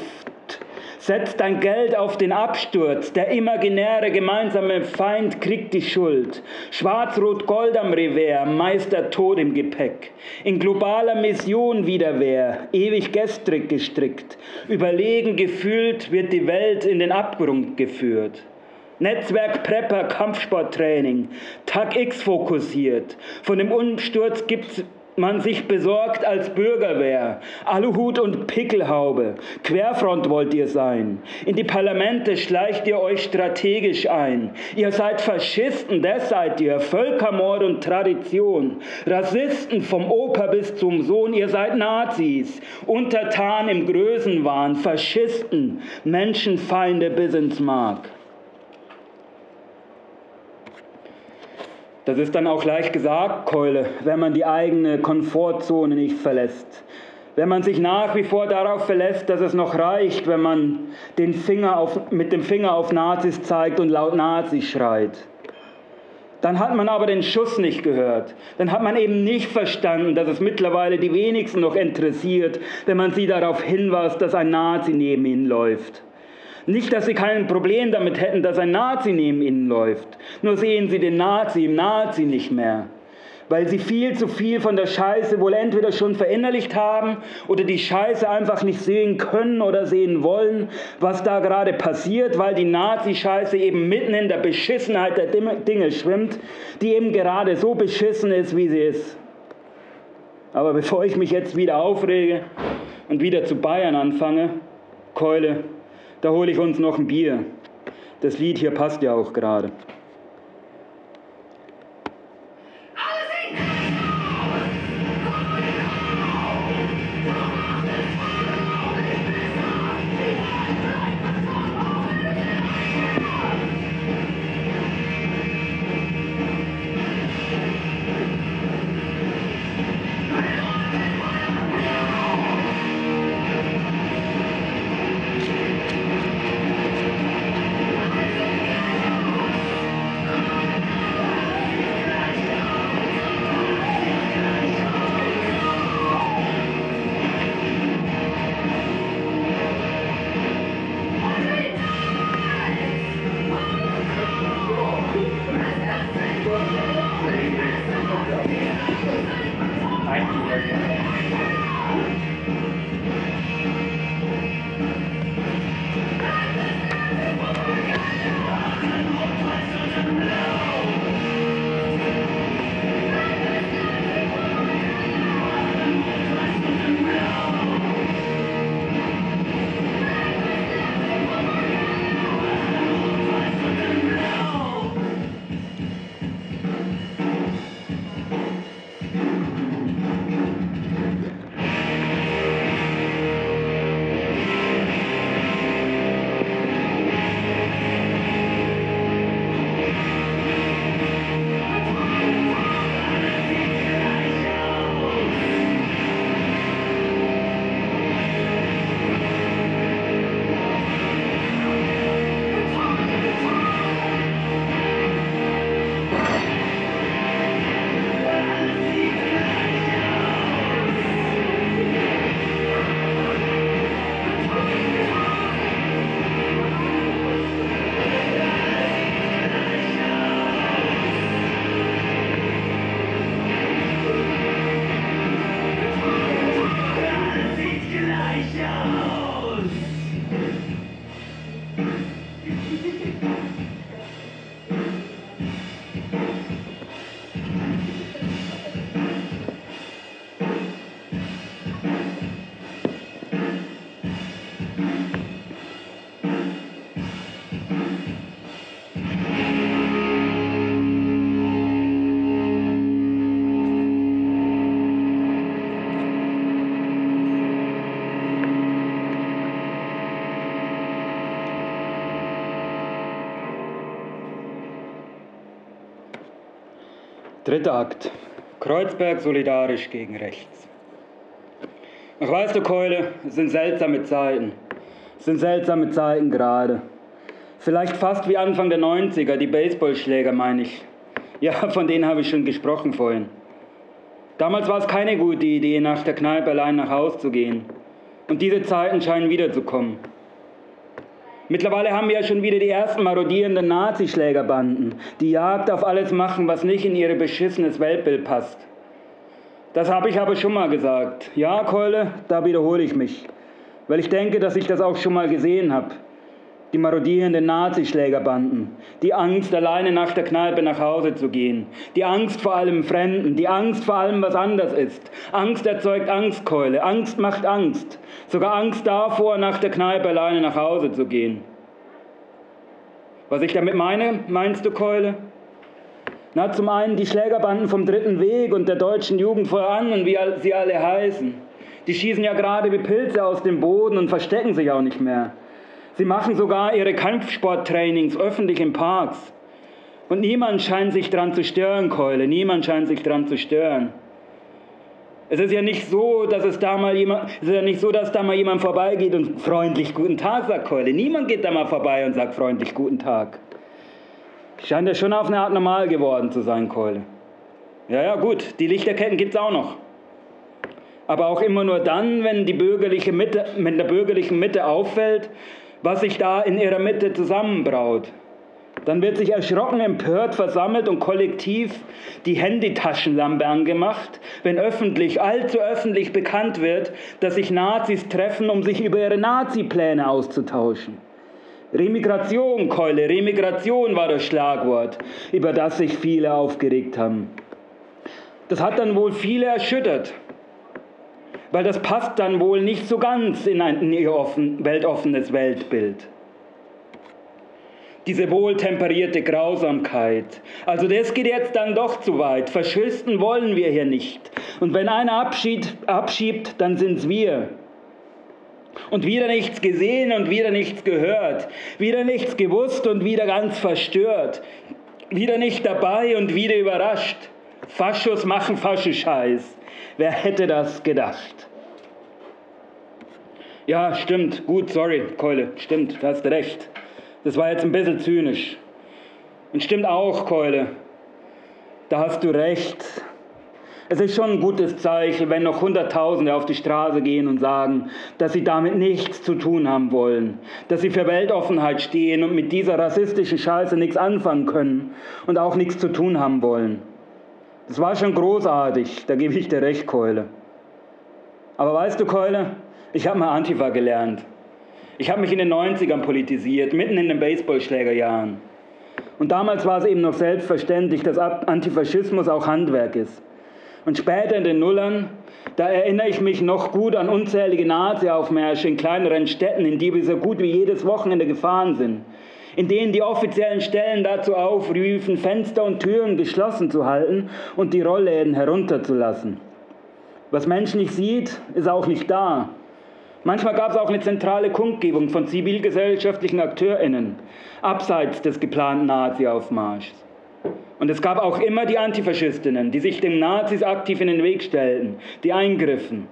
setzt dein Geld auf den Absturz. Der imaginäre gemeinsame Feind kriegt die Schuld. Schwarz-Rot-Gold am Revers, Meister Tod im Gepäck. In globaler Mission Widerwehr, ewig gestrig gestrickt. Überlegen gefühlt wird die Welt in den Abgrund geführt. Netzwerk Prepper, Kampfsporttraining, Tag X fokussiert. Von dem Umsturz gibt man sich besorgt als Bürgerwehr. Aluhut und Pickelhaube, Querfront wollt ihr sein. In die Parlamente schleicht ihr euch strategisch ein. Ihr seid Faschisten, das seid ihr. Völkermord und Tradition. Rassisten vom Opa bis zum Sohn, ihr seid Nazis. Untertan im Größenwahn, Faschisten, Menschenfeinde bis ins Mark. Das ist dann auch leicht gesagt, Keule, wenn man die eigene Komfortzone nicht verlässt. Wenn man sich nach wie vor darauf verlässt, dass es noch reicht, wenn man den Finger auf, mit dem Finger auf Nazis zeigt und laut Nazi schreit. Dann hat man aber den Schuss nicht gehört. Dann hat man eben nicht verstanden, dass es mittlerweile die wenigsten noch interessiert, wenn man sie darauf hinweist, dass ein Nazi neben ihnen läuft. Nicht, dass sie kein Problem damit hätten, dass ein Nazi neben ihnen läuft. Nur sehen sie den Nazi im Nazi nicht mehr. Weil sie viel zu viel von der Scheiße wohl entweder schon verinnerlicht haben oder die Scheiße einfach nicht sehen können oder sehen wollen, was da gerade passiert, weil die Nazi-Scheiße eben mitten in der Beschissenheit der Dinge schwimmt, die eben gerade so beschissen ist, wie sie ist. Aber bevor ich mich jetzt wieder aufrege und wieder zu Bayern anfange, Keule, da hole ich uns noch ein Bier. Das Lied hier passt ja auch gerade. Dritter Akt. Kreuzberg solidarisch gegen rechts. Ach, weißt du, Keule, es sind seltsame Zeiten. Es sind seltsame Zeiten gerade. Vielleicht fast wie Anfang der neunziger, die Baseballschläger meine ich. Ja, von denen habe ich schon gesprochen vorhin. Damals war es keine gute Idee, nach der Kneipe allein nach Haus zu gehen. Und diese Zeiten scheinen wiederzukommen. Mittlerweile haben wir ja schon wieder die ersten marodierenden Nazischlägerbanden, die Jagd auf alles machen, was nicht in ihr beschissenes Weltbild passt. Das habe ich aber schon mal gesagt. Ja, Keule, da wiederhole ich mich. Weil ich denke, dass ich das auch schon mal gesehen habe. Die marodierenden Nazischlägerbanden. Die Angst, alleine nach der Kneipe nach Hause zu gehen. Die Angst vor allem Fremden. Die Angst vor allem, was anders ist. Angst erzeugt Angst, Keule. Angst macht Angst. Sogar Angst davor, nach der Kneipe alleine nach Hause zu gehen. Was ich damit meine, meinst du, Keule? Na, zum einen die Schlägerbanden vom Dritten Weg und der Deutschen Jugend voran und wie sie alle heißen. Die schießen ja gerade wie Pilze aus dem Boden und verstecken sich auch nicht mehr. Sie machen sogar ihre Kampfsporttrainings öffentlich in Parks. Und niemand scheint sich dran zu stören, Keule. Niemand scheint sich dran zu stören. Es ist ja nicht so, dass es da mal jemand, es ist ja nicht so, dass da mal jemand vorbeigeht und freundlich guten Tag sagt, Keule. Niemand geht da mal vorbei und sagt freundlich guten Tag. Scheint ja schon auf eine Art normal geworden zu sein, Keule. Ja, ja, gut, die Lichterketten gibt's auch noch. Aber auch immer nur dann, wenn die bürgerliche Mitte, wenn der bürgerlichen Mitte auffällt, was sich da in ihrer Mitte zusammenbraut. Dann wird sich erschrocken, empört, versammelt und kollektiv die Handytaschenlampe angemacht, wenn öffentlich, allzu öffentlich bekannt wird, dass sich Nazis treffen, um sich über ihre Nazi-Pläne auszutauschen. Remigration, Keule, Remigration war das Schlagwort, über das sich viele aufgeregt haben. Das hat dann wohl viele erschüttert. weil das passt dann wohl nicht so ganz in ein in ihr offen, weltoffenes Weltbild. Diese wohltemperierte Grausamkeit. Also das geht jetzt dann doch zu weit. Faschisten wollen wir hier nicht. Und wenn einer abschiebt, abschiebt dann sind's wir. Und wieder nichts gesehen und wieder nichts gehört. Wieder nichts gewusst und wieder ganz verstört. Wieder nicht dabei und wieder überrascht. Faschos machen Faschischeiß. Wer hätte das gedacht? Ja, stimmt. Gut, sorry, Keule. Stimmt, du hast recht. Das war jetzt ein bisschen zynisch. Und stimmt auch, Keule. Da hast du recht. Es ist schon ein gutes Zeichen, wenn noch Hunderttausende auf die Straße gehen und sagen, dass sie damit nichts zu tun haben wollen. Dass sie für Weltoffenheit stehen und mit dieser rassistischen Scheiße nichts anfangen können und auch nichts zu tun haben wollen. Das war schon großartig, da gebe ich dir recht, Keule. Aber weißt du, Keule, ich habe mal Antifa gelernt. Ich habe mich in den neunzigern politisiert, mitten in den Baseballschlägerjahren. Und damals war es eben noch selbstverständlich, dass Antifaschismus auch Handwerk ist. Und später in den Nullern, da erinnere ich mich noch gut an unzählige Nazi-Aufmärsche in kleineren Städten, in die wir so gut wie jedes Wochenende gefahren sind. In denen die offiziellen Stellen dazu aufriefen, Fenster und Türen geschlossen zu halten und die Rollläden herunterzulassen. Was Mensch nicht sieht, ist auch nicht da. Manchmal gab es auch eine zentrale Kundgebung von zivilgesellschaftlichen AkteurInnen, abseits des geplanten Nazi-Aufmarschs. Und es gab auch immer die Antifaschistinnen, die sich den Nazis aktiv in den Weg stellten, die eingriffen.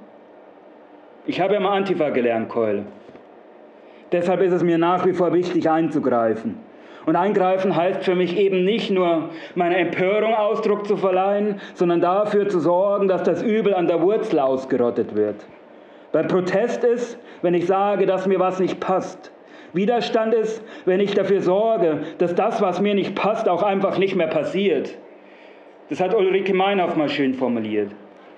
Ich habe ja mal Antifa gelernt, Keule. Deshalb ist es mir nach wie vor wichtig, einzugreifen. Und eingreifen heißt für mich eben nicht nur, meiner Empörung Ausdruck zu verleihen, sondern dafür zu sorgen, dass das Übel an der Wurzel ausgerottet wird. Weil Protest ist, wenn ich sage, dass mir was nicht passt. Widerstand ist, wenn ich dafür sorge, dass das, was mir nicht passt, auch einfach nicht mehr passiert. Das hat Ulrike Meinhof mal schön formuliert.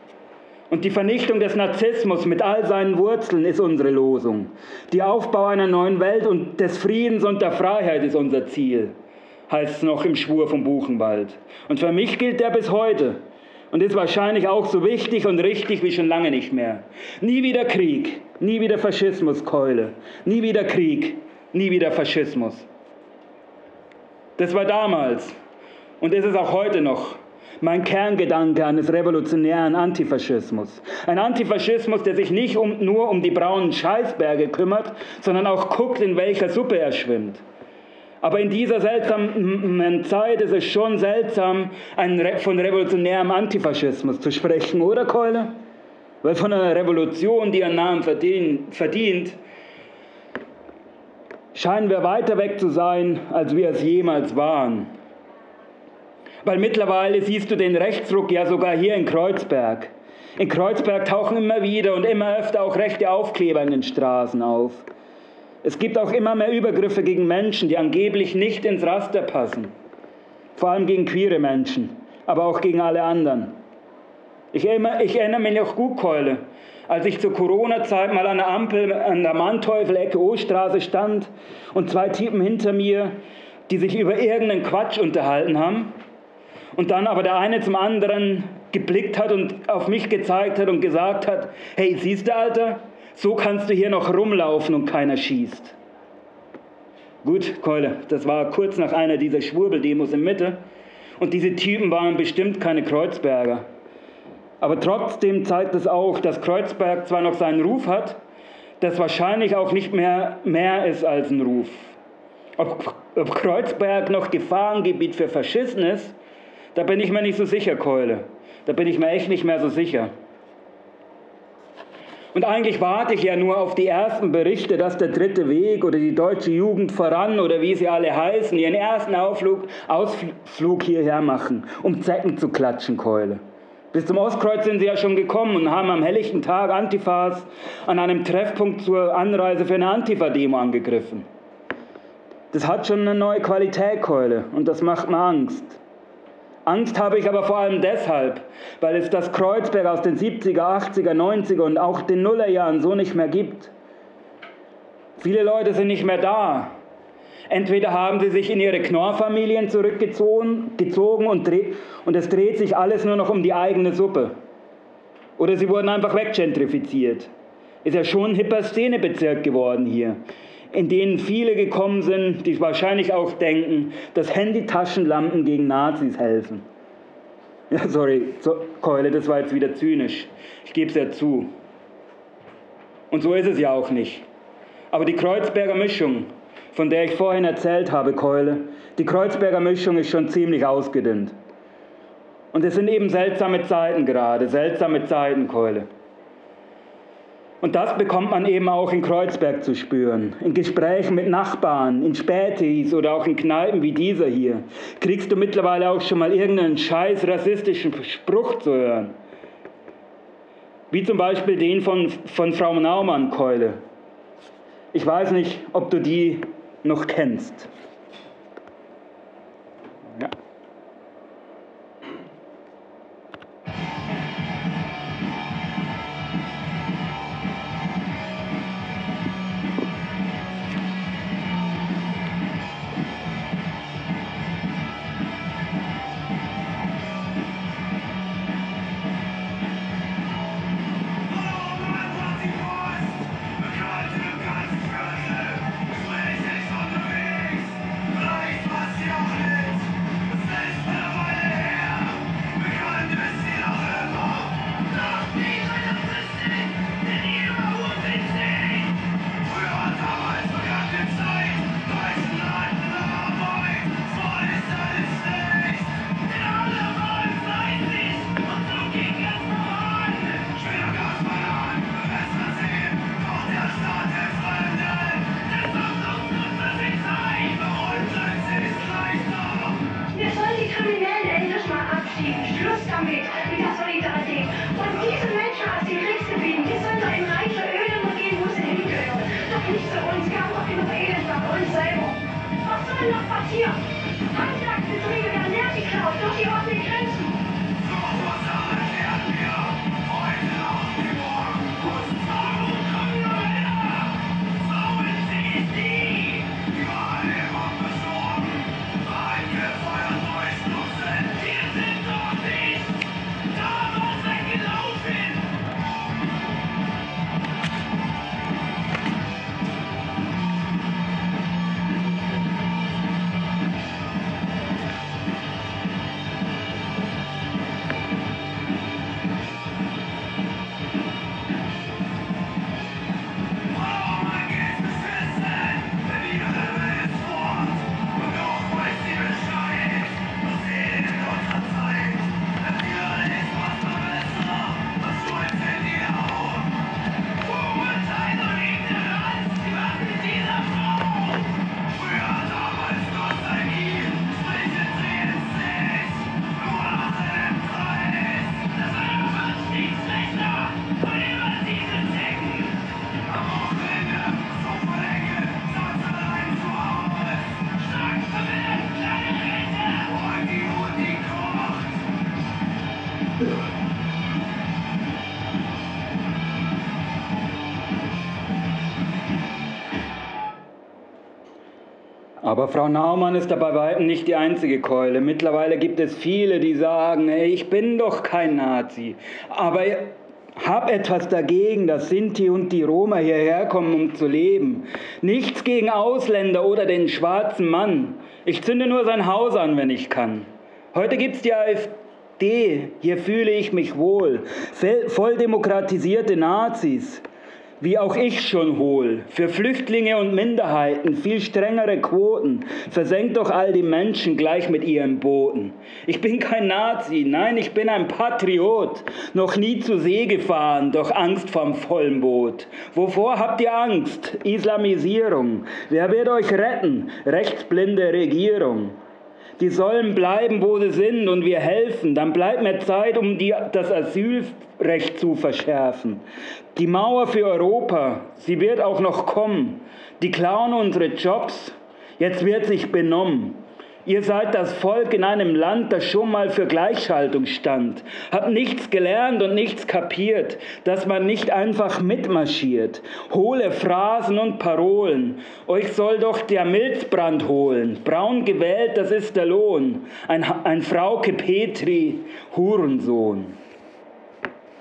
Und die Vernichtung des Narzissmus mit all seinen Wurzeln ist unsere Losung. Der Aufbau einer neuen Welt und des Friedens und der Freiheit ist unser Ziel, heißt es noch im Schwur vom Buchenwald. Und für mich gilt der bis heute. Und ist wahrscheinlich auch so wichtig und richtig wie schon lange nicht mehr. Nie wieder Krieg, nie wieder Faschismus, Keule. Nie wieder Krieg, nie wieder Faschismus. Das war damals und ist es auch heute noch mein Kerngedanke eines revolutionären Antifaschismus. Ein Antifaschismus, der sich nicht um, nur um die braunen Scheißberge kümmert, sondern auch guckt, in welcher Suppe er schwimmt. Aber in dieser seltsamen Zeit ist es schon seltsam, ein, von revolutionärem Antifaschismus zu sprechen, oder Keule? Weil von einer Revolution, die ihren Namen verdient, verdient, scheinen wir weiter weg zu sein, als wir es jemals waren. Weil mittlerweile siehst du den Rechtsruck ja sogar hier in Kreuzberg. In Kreuzberg tauchen immer wieder und immer öfter auch rechte Aufkleber in den Straßen auf. Es gibt auch immer mehr Übergriffe gegen Menschen, die angeblich nicht ins Raster passen. Vor allem gegen queere Menschen, aber auch gegen alle anderen. Ich erinnere, ich erinnere mich noch gut, Keule, als ich zur Corona-Zeit mal an der Ampel an der Manteuffel-Ecke O-Straße stand und zwei Typen hinter mir, die sich über irgendeinen Quatsch unterhalten haben. Und dann aber der eine zum anderen geblickt hat und auf mich gezeigt hat und gesagt hat, hey, siehst du, Alter? So kannst du hier noch rumlaufen und keiner schießt. Gut, Keule, das war kurz nach einer dieser Schwurbeldemos in Mitte. Und diese Typen waren bestimmt keine Kreuzberger. Aber trotzdem zeigt es auch, dass Kreuzberg zwar noch seinen Ruf hat, das wahrscheinlich auch nicht mehr mehr ist als ein Ruf. Ob, ob Kreuzberg noch Gefahrengebiet für Faschisten ist, da bin ich mir nicht so sicher, Keule. Da bin ich mir echt nicht mehr so sicher. Und eigentlich warte ich ja nur auf die ersten Berichte, dass der Dritte Weg oder die Deutsche Jugend voran oder wie sie alle heißen, ihren ersten Ausflug, Ausflug hierher machen, um Zecken zu klatschen, Keule. Bis zum Ostkreuz sind sie ja schon gekommen und haben am helllichten Tag Antifas an einem Treffpunkt zur Anreise für eine Antifa-Demo angegriffen. Das hat schon eine neue Qualität, Keule, und das macht mir Angst. Angst habe ich aber vor allem deshalb, weil es das Kreuzberg aus den siebziger, achtziger, neunziger und auch den Nullerjahren so nicht mehr gibt. Viele Leute sind nicht mehr da. Entweder haben sie sich in ihre Knorrfamilien zurückgezogen gezogen und, und es dreht sich alles nur noch um die eigene Suppe. Oder sie wurden einfach weggentrifiziert. Ist ja schon ein hipper Szenebezirk geworden hier, in denen viele gekommen sind, die wahrscheinlich auch denken, dass Handytaschenlampen gegen Nazis helfen. Ja, sorry, so, Keule, das war jetzt wieder zynisch. Ich gebe es ja zu. Und so ist es ja auch nicht. Aber die Kreuzberger Mischung, von der ich vorhin erzählt habe, Keule, die Kreuzberger Mischung ist schon ziemlich ausgedünnt. Und es sind eben seltsame Zeiten gerade, seltsame Zeiten, Keule. Und das bekommt man eben auch in Kreuzberg zu spüren. In Gesprächen mit Nachbarn, in Spätis oder auch in Kneipen wie dieser hier, kriegst du mittlerweile auch schon mal irgendeinen scheiß rassistischen Spruch zu hören. Wie zum Beispiel den von, von Frau Naumann, Keule. Ich weiß nicht, ob du die noch kennst. Ja. Aber Frau Naumann ist dabei weitem nicht die einzige Keule. Mittlerweile gibt es viele, die sagen, hey, ich bin doch kein Nazi, aber hab etwas dagegen, dass Sinti und die Roma hierher kommen, um zu leben. Nichts gegen Ausländer oder den schwarzen Mann. Ich zünde nur sein Haus an, wenn ich kann. Heute gibt's die AfD, hier fühle ich mich wohl. Voll demokratisierte Nazis. Wie auch ich schon hohl, für Flüchtlinge und Minderheiten viel strengere Quoten, versenkt doch all die Menschen gleich mit ihren Booten. Ich bin kein Nazi, nein, ich bin ein Patriot, noch nie zu See gefahren, doch Angst vorm vollen Boot. Wovor habt ihr Angst? Islamisierung. Wer wird euch retten? Rechtsblinde Regierung. Die sollen bleiben, wo sie sind und wir helfen. Dann bleibt mehr Zeit, um die, das Asylrecht zu verschärfen. Die Mauer für Europa, sie wird auch noch kommen. Die klauen unsere Jobs, jetzt wird sich benommen. Ihr seid das Volk in einem Land, das schon mal für Gleichschaltung stand. Habt nichts gelernt und nichts kapiert, dass man nicht einfach mitmarschiert. Hohle Phrasen und Parolen, euch soll doch der Milzbrand holen. Braun gewählt, das ist der Lohn. Ein, ein Frauke Petri, Hurensohn.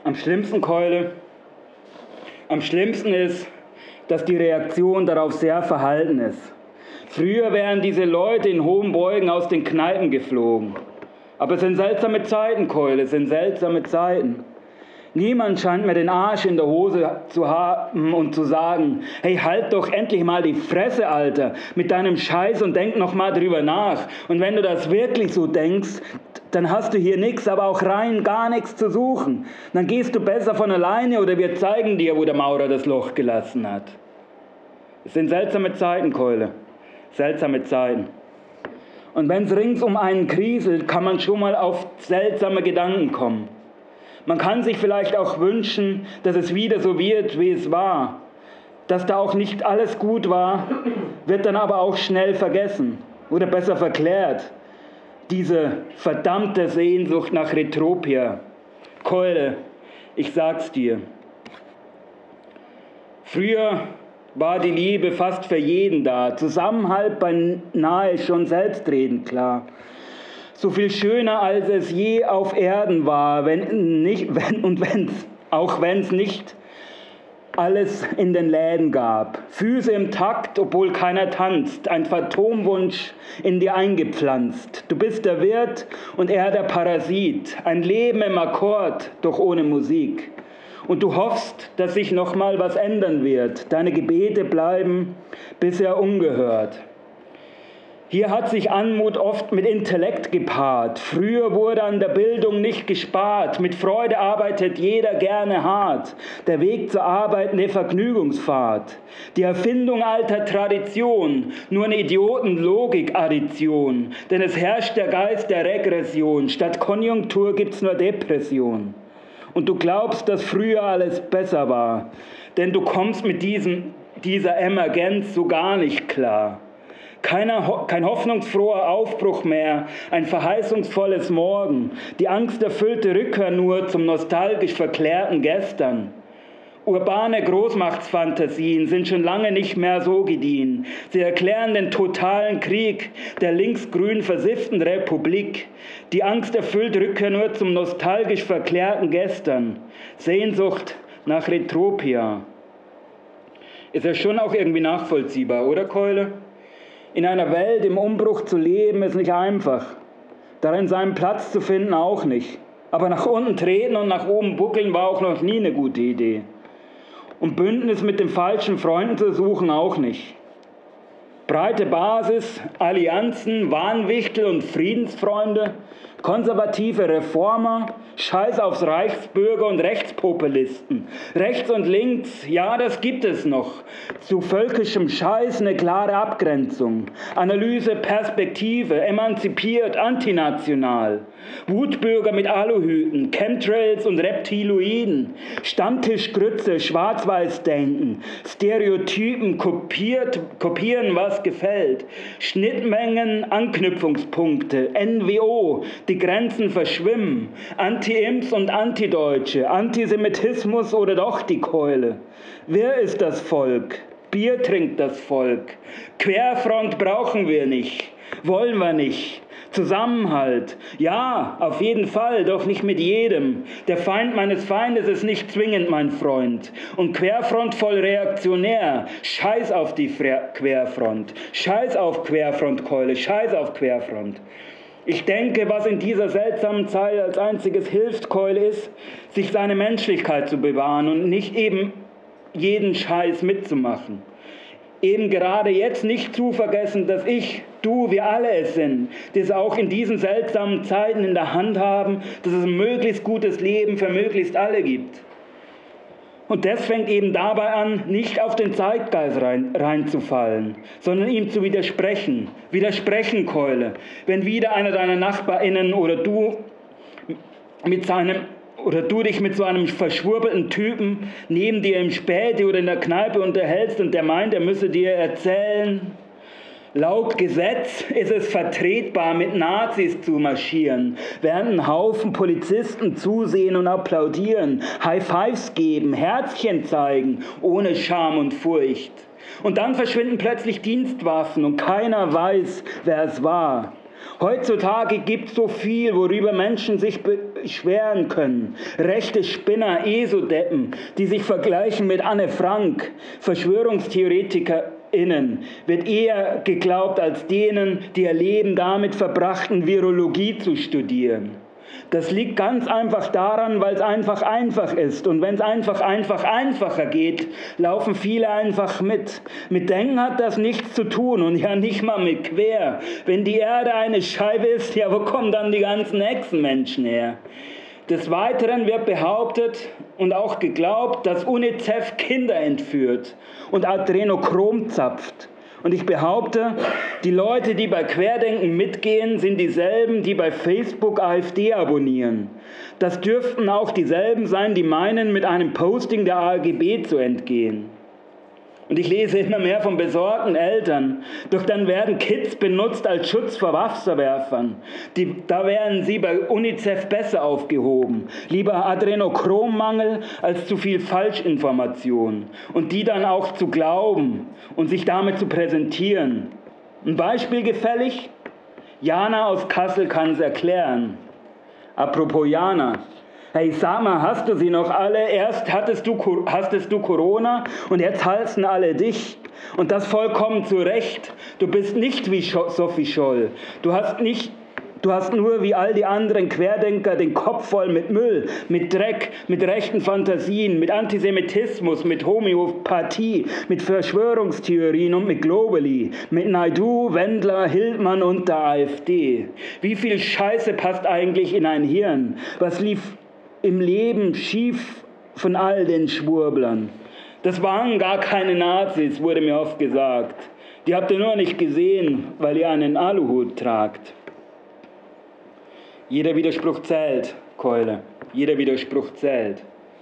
Am schlimmsten, Keule, am schlimmsten ist, dass die Reaktion darauf sehr verhalten ist. Früher wären diese Leute in hohen Beugen aus den Kneipen geflogen. Aber es sind seltsame Zeiten, Keule, es sind seltsame Zeiten. Niemand scheint mir den Arsch in der Hose zu haben und zu sagen, hey, halt doch endlich mal die Fresse, Alter, mit deinem Scheiß und denk noch mal drüber nach. Und wenn du das wirklich so denkst, dann hast du hier nichts, aber auch rein gar nichts zu suchen. Dann gehst du besser von alleine oder wir zeigen dir, wo der Maurer das Loch gelassen hat. Es sind seltsame Zeiten, Keule, seltsame Zeiten. Und wenn es rings um einen kriselt, kann man schon mal auf seltsame Gedanken kommen. Man kann sich vielleicht auch wünschen, dass es wieder so wird, wie es war. Dass da auch nicht alles gut war, wird dann aber auch schnell vergessen oder besser verklärt. Diese verdammte Sehnsucht nach Retropia. Keule, ich sag's dir. Früher war die Liebe fast für jeden da, Zusammenhalt beinahe schon selbstredend klar. So viel schöner, als es je auf Erden war, wenn nicht, wenn, und wenn's, auch wenn es nicht alles in den Läden gab. Füße im Takt, obwohl keiner tanzt, ein Phantomwunsch in dir eingepflanzt. Du bist der Wirt und er der Parasit, ein Leben im Akkord, doch ohne Musik. Und du hoffst, dass sich noch mal was ändern wird. Deine Gebete bleiben bisher ungehört. Hier hat sich Anmut oft mit Intellekt gepaart. Früher wurde an der Bildung nicht gespart. Mit Freude arbeitet jeder gerne hart. Der Weg zur Arbeit eine Vergnügungsfahrt. Die Erfindung alter Tradition, nur eine Idioten-Logik-Addition. Denn es herrscht der Geist der Regression. Statt Konjunktur gibt's nur Depression. Und du glaubst, dass früher alles besser war. Denn du kommst mit diesem, dieser Emergenz so gar nicht klar. Keiner, kein hoffnungsfroher Aufbruch mehr, ein verheißungsvolles Morgen, die angsterfüllte Rückkehr nur zum nostalgisch verklärten Gestern. Urbane Großmachtsfantasien sind schon lange nicht mehr so gediehen. Sie erklären den totalen Krieg der linksgrün versifften Republik. Die angsterfüllte Rückkehr nur zum nostalgisch verklärten Gestern. Sehnsucht nach Retropia. Ist ja schon auch irgendwie nachvollziehbar, oder Keule? In einer Welt im Umbruch zu leben ist nicht einfach. Darin seinen Platz zu finden auch nicht. Aber nach unten treten und nach oben buckeln war auch noch nie eine gute Idee. Und Bündnis mit den falschen Freunden zu suchen auch nicht. Breite Basis, Allianzen, Wahnwichtel und Friedensfreunde, konservative Reformer, Scheiß aufs Reichsbürger und Rechtspopulisten. Rechts und links, ja, das gibt es noch. Zu völkischem Scheiß eine klare Abgrenzung. Analyse, Perspektive, emanzipiert, antinational. Wutbürger mit Aluhüten, Chemtrails und Reptiloiden. Stammtischgrütze, Schwarz-Weiß-Denken. Stereotypen, kopiert, kopieren, was gefällt. Schnittmengen, Anknüpfungspunkte. N W O, die Grenzen verschwimmen. Anti-Imps und Antideutsche, Antisemitismus oder doch die Keule. Wer ist das Volk? Bier trinkt das Volk. Querfront brauchen wir nicht, wollen wir nicht. Zusammenhalt, ja, auf jeden Fall, doch nicht mit jedem. Der Feind meines Feindes ist nicht zwingend mein Freund. Und Querfront voll reaktionär, scheiß auf die Querfront, scheiß auf Querfrontkeule, scheiß auf Querfront. Ich denke, was in dieser seltsamen Zeit als einziges hilft, Keule, ist, sich seine Menschlichkeit zu bewahren und nicht eben jeden Scheiß mitzumachen. Eben gerade jetzt nicht zu vergessen, dass ich, du, wir alle es sind, die es auch in diesen seltsamen Zeiten in der Hand haben, dass es ein möglichst gutes Leben für möglichst alle gibt. Und das fängt eben dabei an, nicht auf den Zeitgeist rein, reinzufallen, sondern ihm zu widersprechen. Widersprechen, Keule. Wenn wieder einer deiner NachbarInnen oder du mit seinem oder du dich mit so einem verschwurbelten Typen neben dir im Späti oder in der Kneipe unterhältst und der meint, er müsse dir erzählen, laut Gesetz ist es vertretbar, mit Nazis zu marschieren, während ein Haufen Polizisten zusehen und applaudieren, High-Fives geben, Herzchen zeigen, ohne Scham und Furcht. Und dann verschwinden plötzlich Dienstwaffen und keiner weiß, wer es war. Heutzutage gibt es so viel, worüber Menschen sich beschweren können. Rechte Spinner, Esodeppen, die sich vergleichen mit Anne Frank, VerschwörungstheoretikerInnen, wird eher geglaubt als denen, die ihr Leben damit verbrachten, Virologie zu studieren. Das liegt ganz einfach daran, weil es einfach einfach ist. Und wenn es einfach, einfach, einfacher geht, laufen viele einfach mit. Mit Denken hat das nichts zu tun und ja nicht mal mit quer. Wenn die Erde eine Scheibe ist, ja wo kommen dann die ganzen Hexenmenschen her? Des Weiteren wird behauptet und auch geglaubt, dass UNICEF Kinder entführt und Adrenochrom zapft. Und ich behaupte, die Leute, die bei Querdenken mitgehen, sind dieselben, die bei Facebook AfD abonnieren. Das dürften auch dieselben sein, die meinen, mit einem Posting der A G B zu entgehen. Und ich lese immer mehr von besorgten Eltern. Doch dann werden Kids benutzt als Schutz vor Waffenwerfern. Die, da wären sie bei UNICEF besser aufgehoben. Lieber Adrenochromangel als zu viel Falschinformation. Und die dann auch zu glauben und sich damit zu präsentieren. Ein Beispiel gefällig? Jana aus Kassel kann es erklären. Apropos Jana. Hey, sag mal, hast du sie noch alle? Erst hattest du, hastest du Corona und jetzt halten alle dich. Und das vollkommen zu Recht. Du bist nicht wie Sophie Scholl. Du hast nicht, du hast nur wie all die anderen Querdenker den Kopf voll mit Müll, mit Dreck, mit rechten Fantasien, mit Antisemitismus, mit Homöopathie, mit Verschwörungstheorien und mit Globally, mit Naidu, Wendler, Hildmann und der AfD. Wie viel Scheiße passt eigentlich in ein Hirn? Was lief im Leben schief von all den Schwurblern? Das waren gar keine Nazis, wurde mir oft gesagt. Die habt ihr nur nicht gesehen, weil ihr einen Aluhut tragt. Jeder Widerspruch zählt, Keule. Jeder Widerspruch zählt.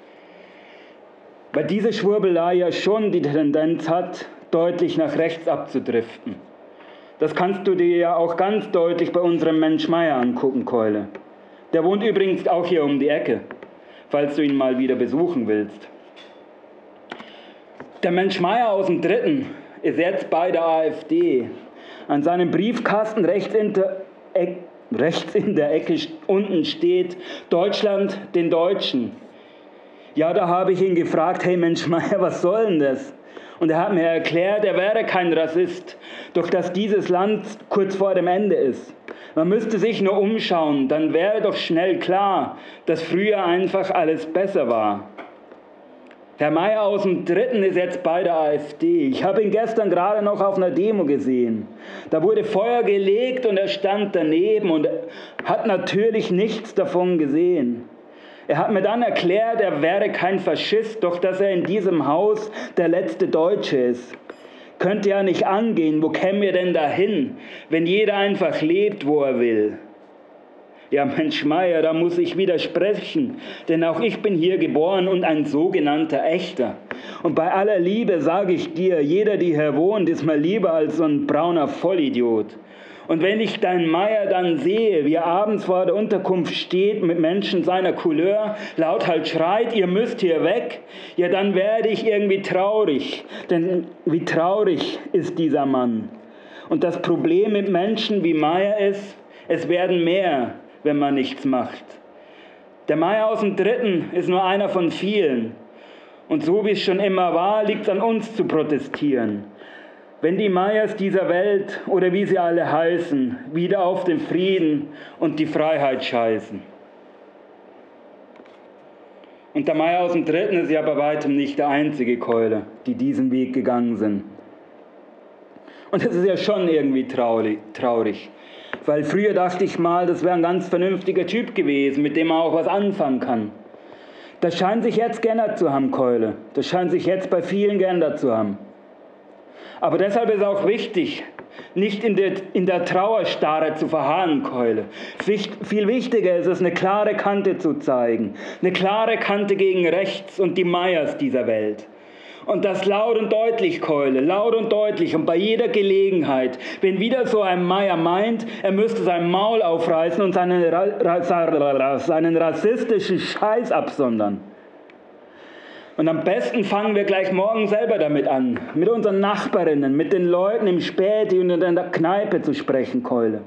Weil diese Schwurbelei ja schon die Tendenz hat, deutlich nach rechts abzudriften. Das kannst du dir ja auch ganz deutlich bei unserem Mensch Meier angucken, Keule. Der wohnt übrigens auch hier um die Ecke, falls du ihn mal wieder besuchen willst. Der Mensch Meier aus dem Dritten ist jetzt bei der AfD. An seinem Briefkasten rechts in der, e- rechts in der Ecke unten steht Deutschland den Deutschen. Ja, da habe ich ihn gefragt, hey Mensch Meier, was soll denn das? Und er hat mir erklärt, er wäre kein Rassist, doch dass dieses Land kurz vor dem Ende ist. Man müsste sich nur umschauen, dann wäre doch schnell klar, dass früher einfach alles besser war. Herr Meier aus dem Dritten ist jetzt bei der AfD. Ich habe ihn gestern gerade noch auf einer Demo gesehen. Da wurde Feuer gelegt und er stand daneben und hat natürlich nichts davon gesehen. Er hat mir dann erklärt, er wäre kein Faschist, doch dass er in diesem Haus der letzte Deutsche ist. Könnte ja nicht angehen, wo kämen wir denn dahin, wenn jeder einfach lebt, wo er will? Ja, Mensch Meier, da muss ich widersprechen, denn auch ich bin hier geboren und ein sogenannter Echter. Und bei aller Liebe sage ich dir, jeder, der hier wohnt, ist mir lieber als so ein brauner Vollidiot. Und wenn ich deinen Meier dann sehe, wie er abends vor der Unterkunft steht mit Menschen seiner Couleur, laut halt schreit, ihr müsst hier weg, ja dann werde ich irgendwie traurig. Denn wie traurig ist dieser Mann. Und das Problem mit Menschen wie Meier ist, es werden mehr, wenn man nichts macht. Der Meier aus dem Dritten ist nur einer von vielen. Und so wie es schon immer war, liegt es an uns zu protestieren. Wenn die Meiers dieser Welt, oder wie sie alle heißen, wieder auf den Frieden und die Freiheit scheißen. Und der Meier aus dem Dritten ist ja bei weitem nicht der einzige Keule, die diesen Weg gegangen sind. Und das ist ja schon irgendwie traurig, traurig. Weil früher dachte ich mal, das wäre ein ganz vernünftiger Typ gewesen, mit dem man auch was anfangen kann. Das scheint sich jetzt geändert zu haben, Keule. Das scheint sich jetzt bei vielen geändert zu haben. Aber deshalb ist auch wichtig, nicht in der, in der Trauerstarre zu verharren, Keule. Viel wichtiger ist es, eine klare Kante zu zeigen. Eine klare Kante gegen rechts und die Meiers dieser Welt. Und das laut und deutlich, Keule, laut und deutlich und bei jeder Gelegenheit. Wenn wieder so ein Meier meint, er müsste sein Maul aufreißen und seinen, ra- seinen rassistischen Scheiß absondern. Und am besten fangen wir gleich morgen selber damit an, mit unseren Nachbarinnen, mit den Leuten im Späti und in der Kneipe zu sprechen, Keule.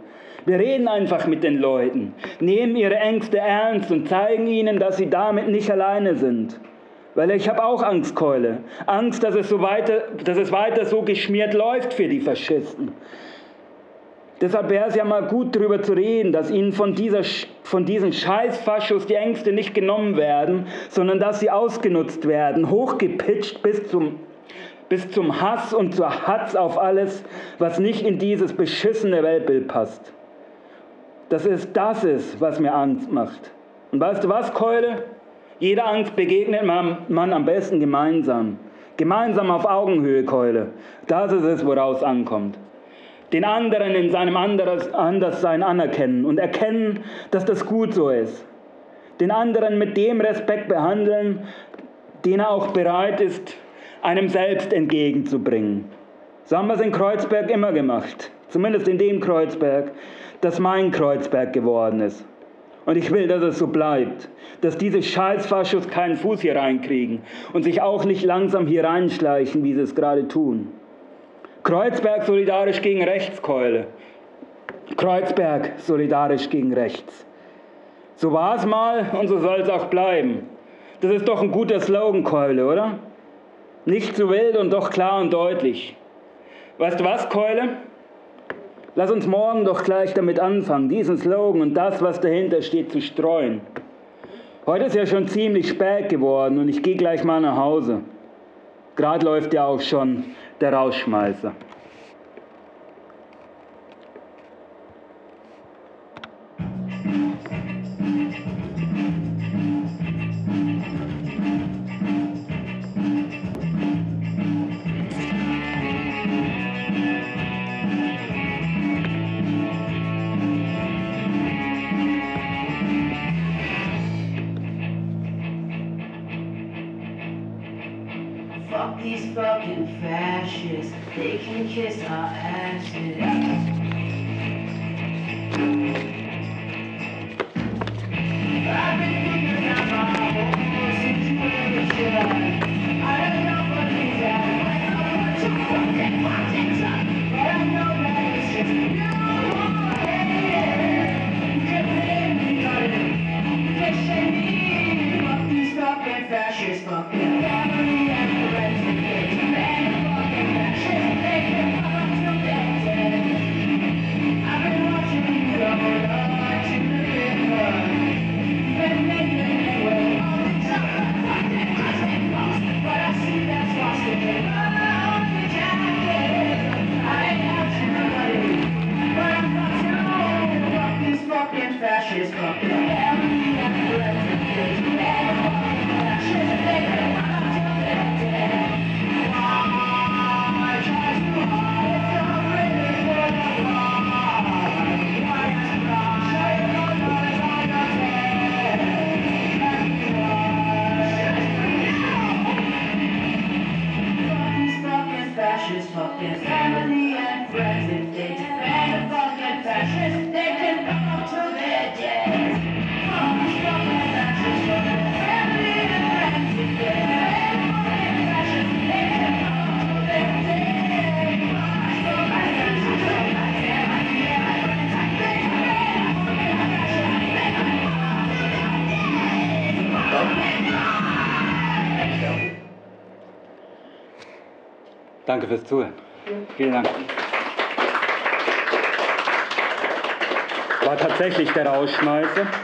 Wir reden einfach mit den Leuten, nehmen ihre Ängste ernst und zeigen ihnen, dass sie damit nicht alleine sind. Weil ich habe auch Angst, Keule. Angst, dass es, so weiter, dass es weiter so geschmiert läuft für die Faschisten. Deshalb wäre es ja mal gut, darüber zu reden, dass ihnen von, dieser, von diesen Scheiß-Faschos die Ängste nicht genommen werden, sondern dass sie ausgenutzt werden, hochgepitcht bis zum, bis zum Hass und zur Hatz auf alles, was nicht in dieses beschissene Weltbild passt. Das ist das ist, was mir Angst macht. Und weißt du was, Keule? Jeder Angst begegnet man, man am besten gemeinsam. Gemeinsam auf Augenhöhe, Keule. Das ist es, woraus ankommt. Den anderen in seinem Anderssein anerkennen und erkennen, dass das gut so ist. Den anderen mit dem Respekt behandeln, den er auch bereit ist, einem selbst entgegenzubringen. So haben wir es in Kreuzberg immer gemacht. Zumindest in dem Kreuzberg, das mein Kreuzberg geworden ist. Und ich will, dass es so bleibt. Dass diese Scheißfaschos keinen Fuß hier reinkriegen und sich auch nicht langsam hier reinschleichen, wie sie es gerade tun. Kreuzberg solidarisch gegen rechts, Keule. Kreuzberg solidarisch gegen rechts. So war es mal und so soll es auch bleiben. Das ist doch ein guter Slogan, Keule, oder? Nicht zu wild und doch klar und deutlich. Weißt du was, Keule? Lass uns morgen doch gleich damit anfangen, diesen Slogan und das, was dahinter steht, zu streuen. Heute ist ja schon ziemlich spät geworden und ich gehe gleich mal nach Hause. Gerade läuft ja auch schon der Rausschmeißer. Fuck these fucking fascists, they can kiss our asses. I've been figuring out my whole situation. I don't know what is happening, I don't know what you fucking want, but I know that it's just you. You can blame me, you can shame me. Fuck these fucking fascists, fuck their family and friends. Fascists, fuck the family and friends. Fascists, they can run until they're dead. I try too hard, it's not really for the fun. Why is it not? Show you no knowledge on your head. Fuck these fucking fascists, fuck their family and friends. If they defend the fucking fascists, they can run up to their dead. Fuck these fucking fascists, fuck their family and friends. If they defend the fucking fascists, they can run up to their dead. Fuck these fucking fascists, fuck their family and friends. If they defend the fucking fascists, they can run up to their dead. Danke fürs Zuhören. Vielen Dank. War tatsächlich der Rausschmeißer.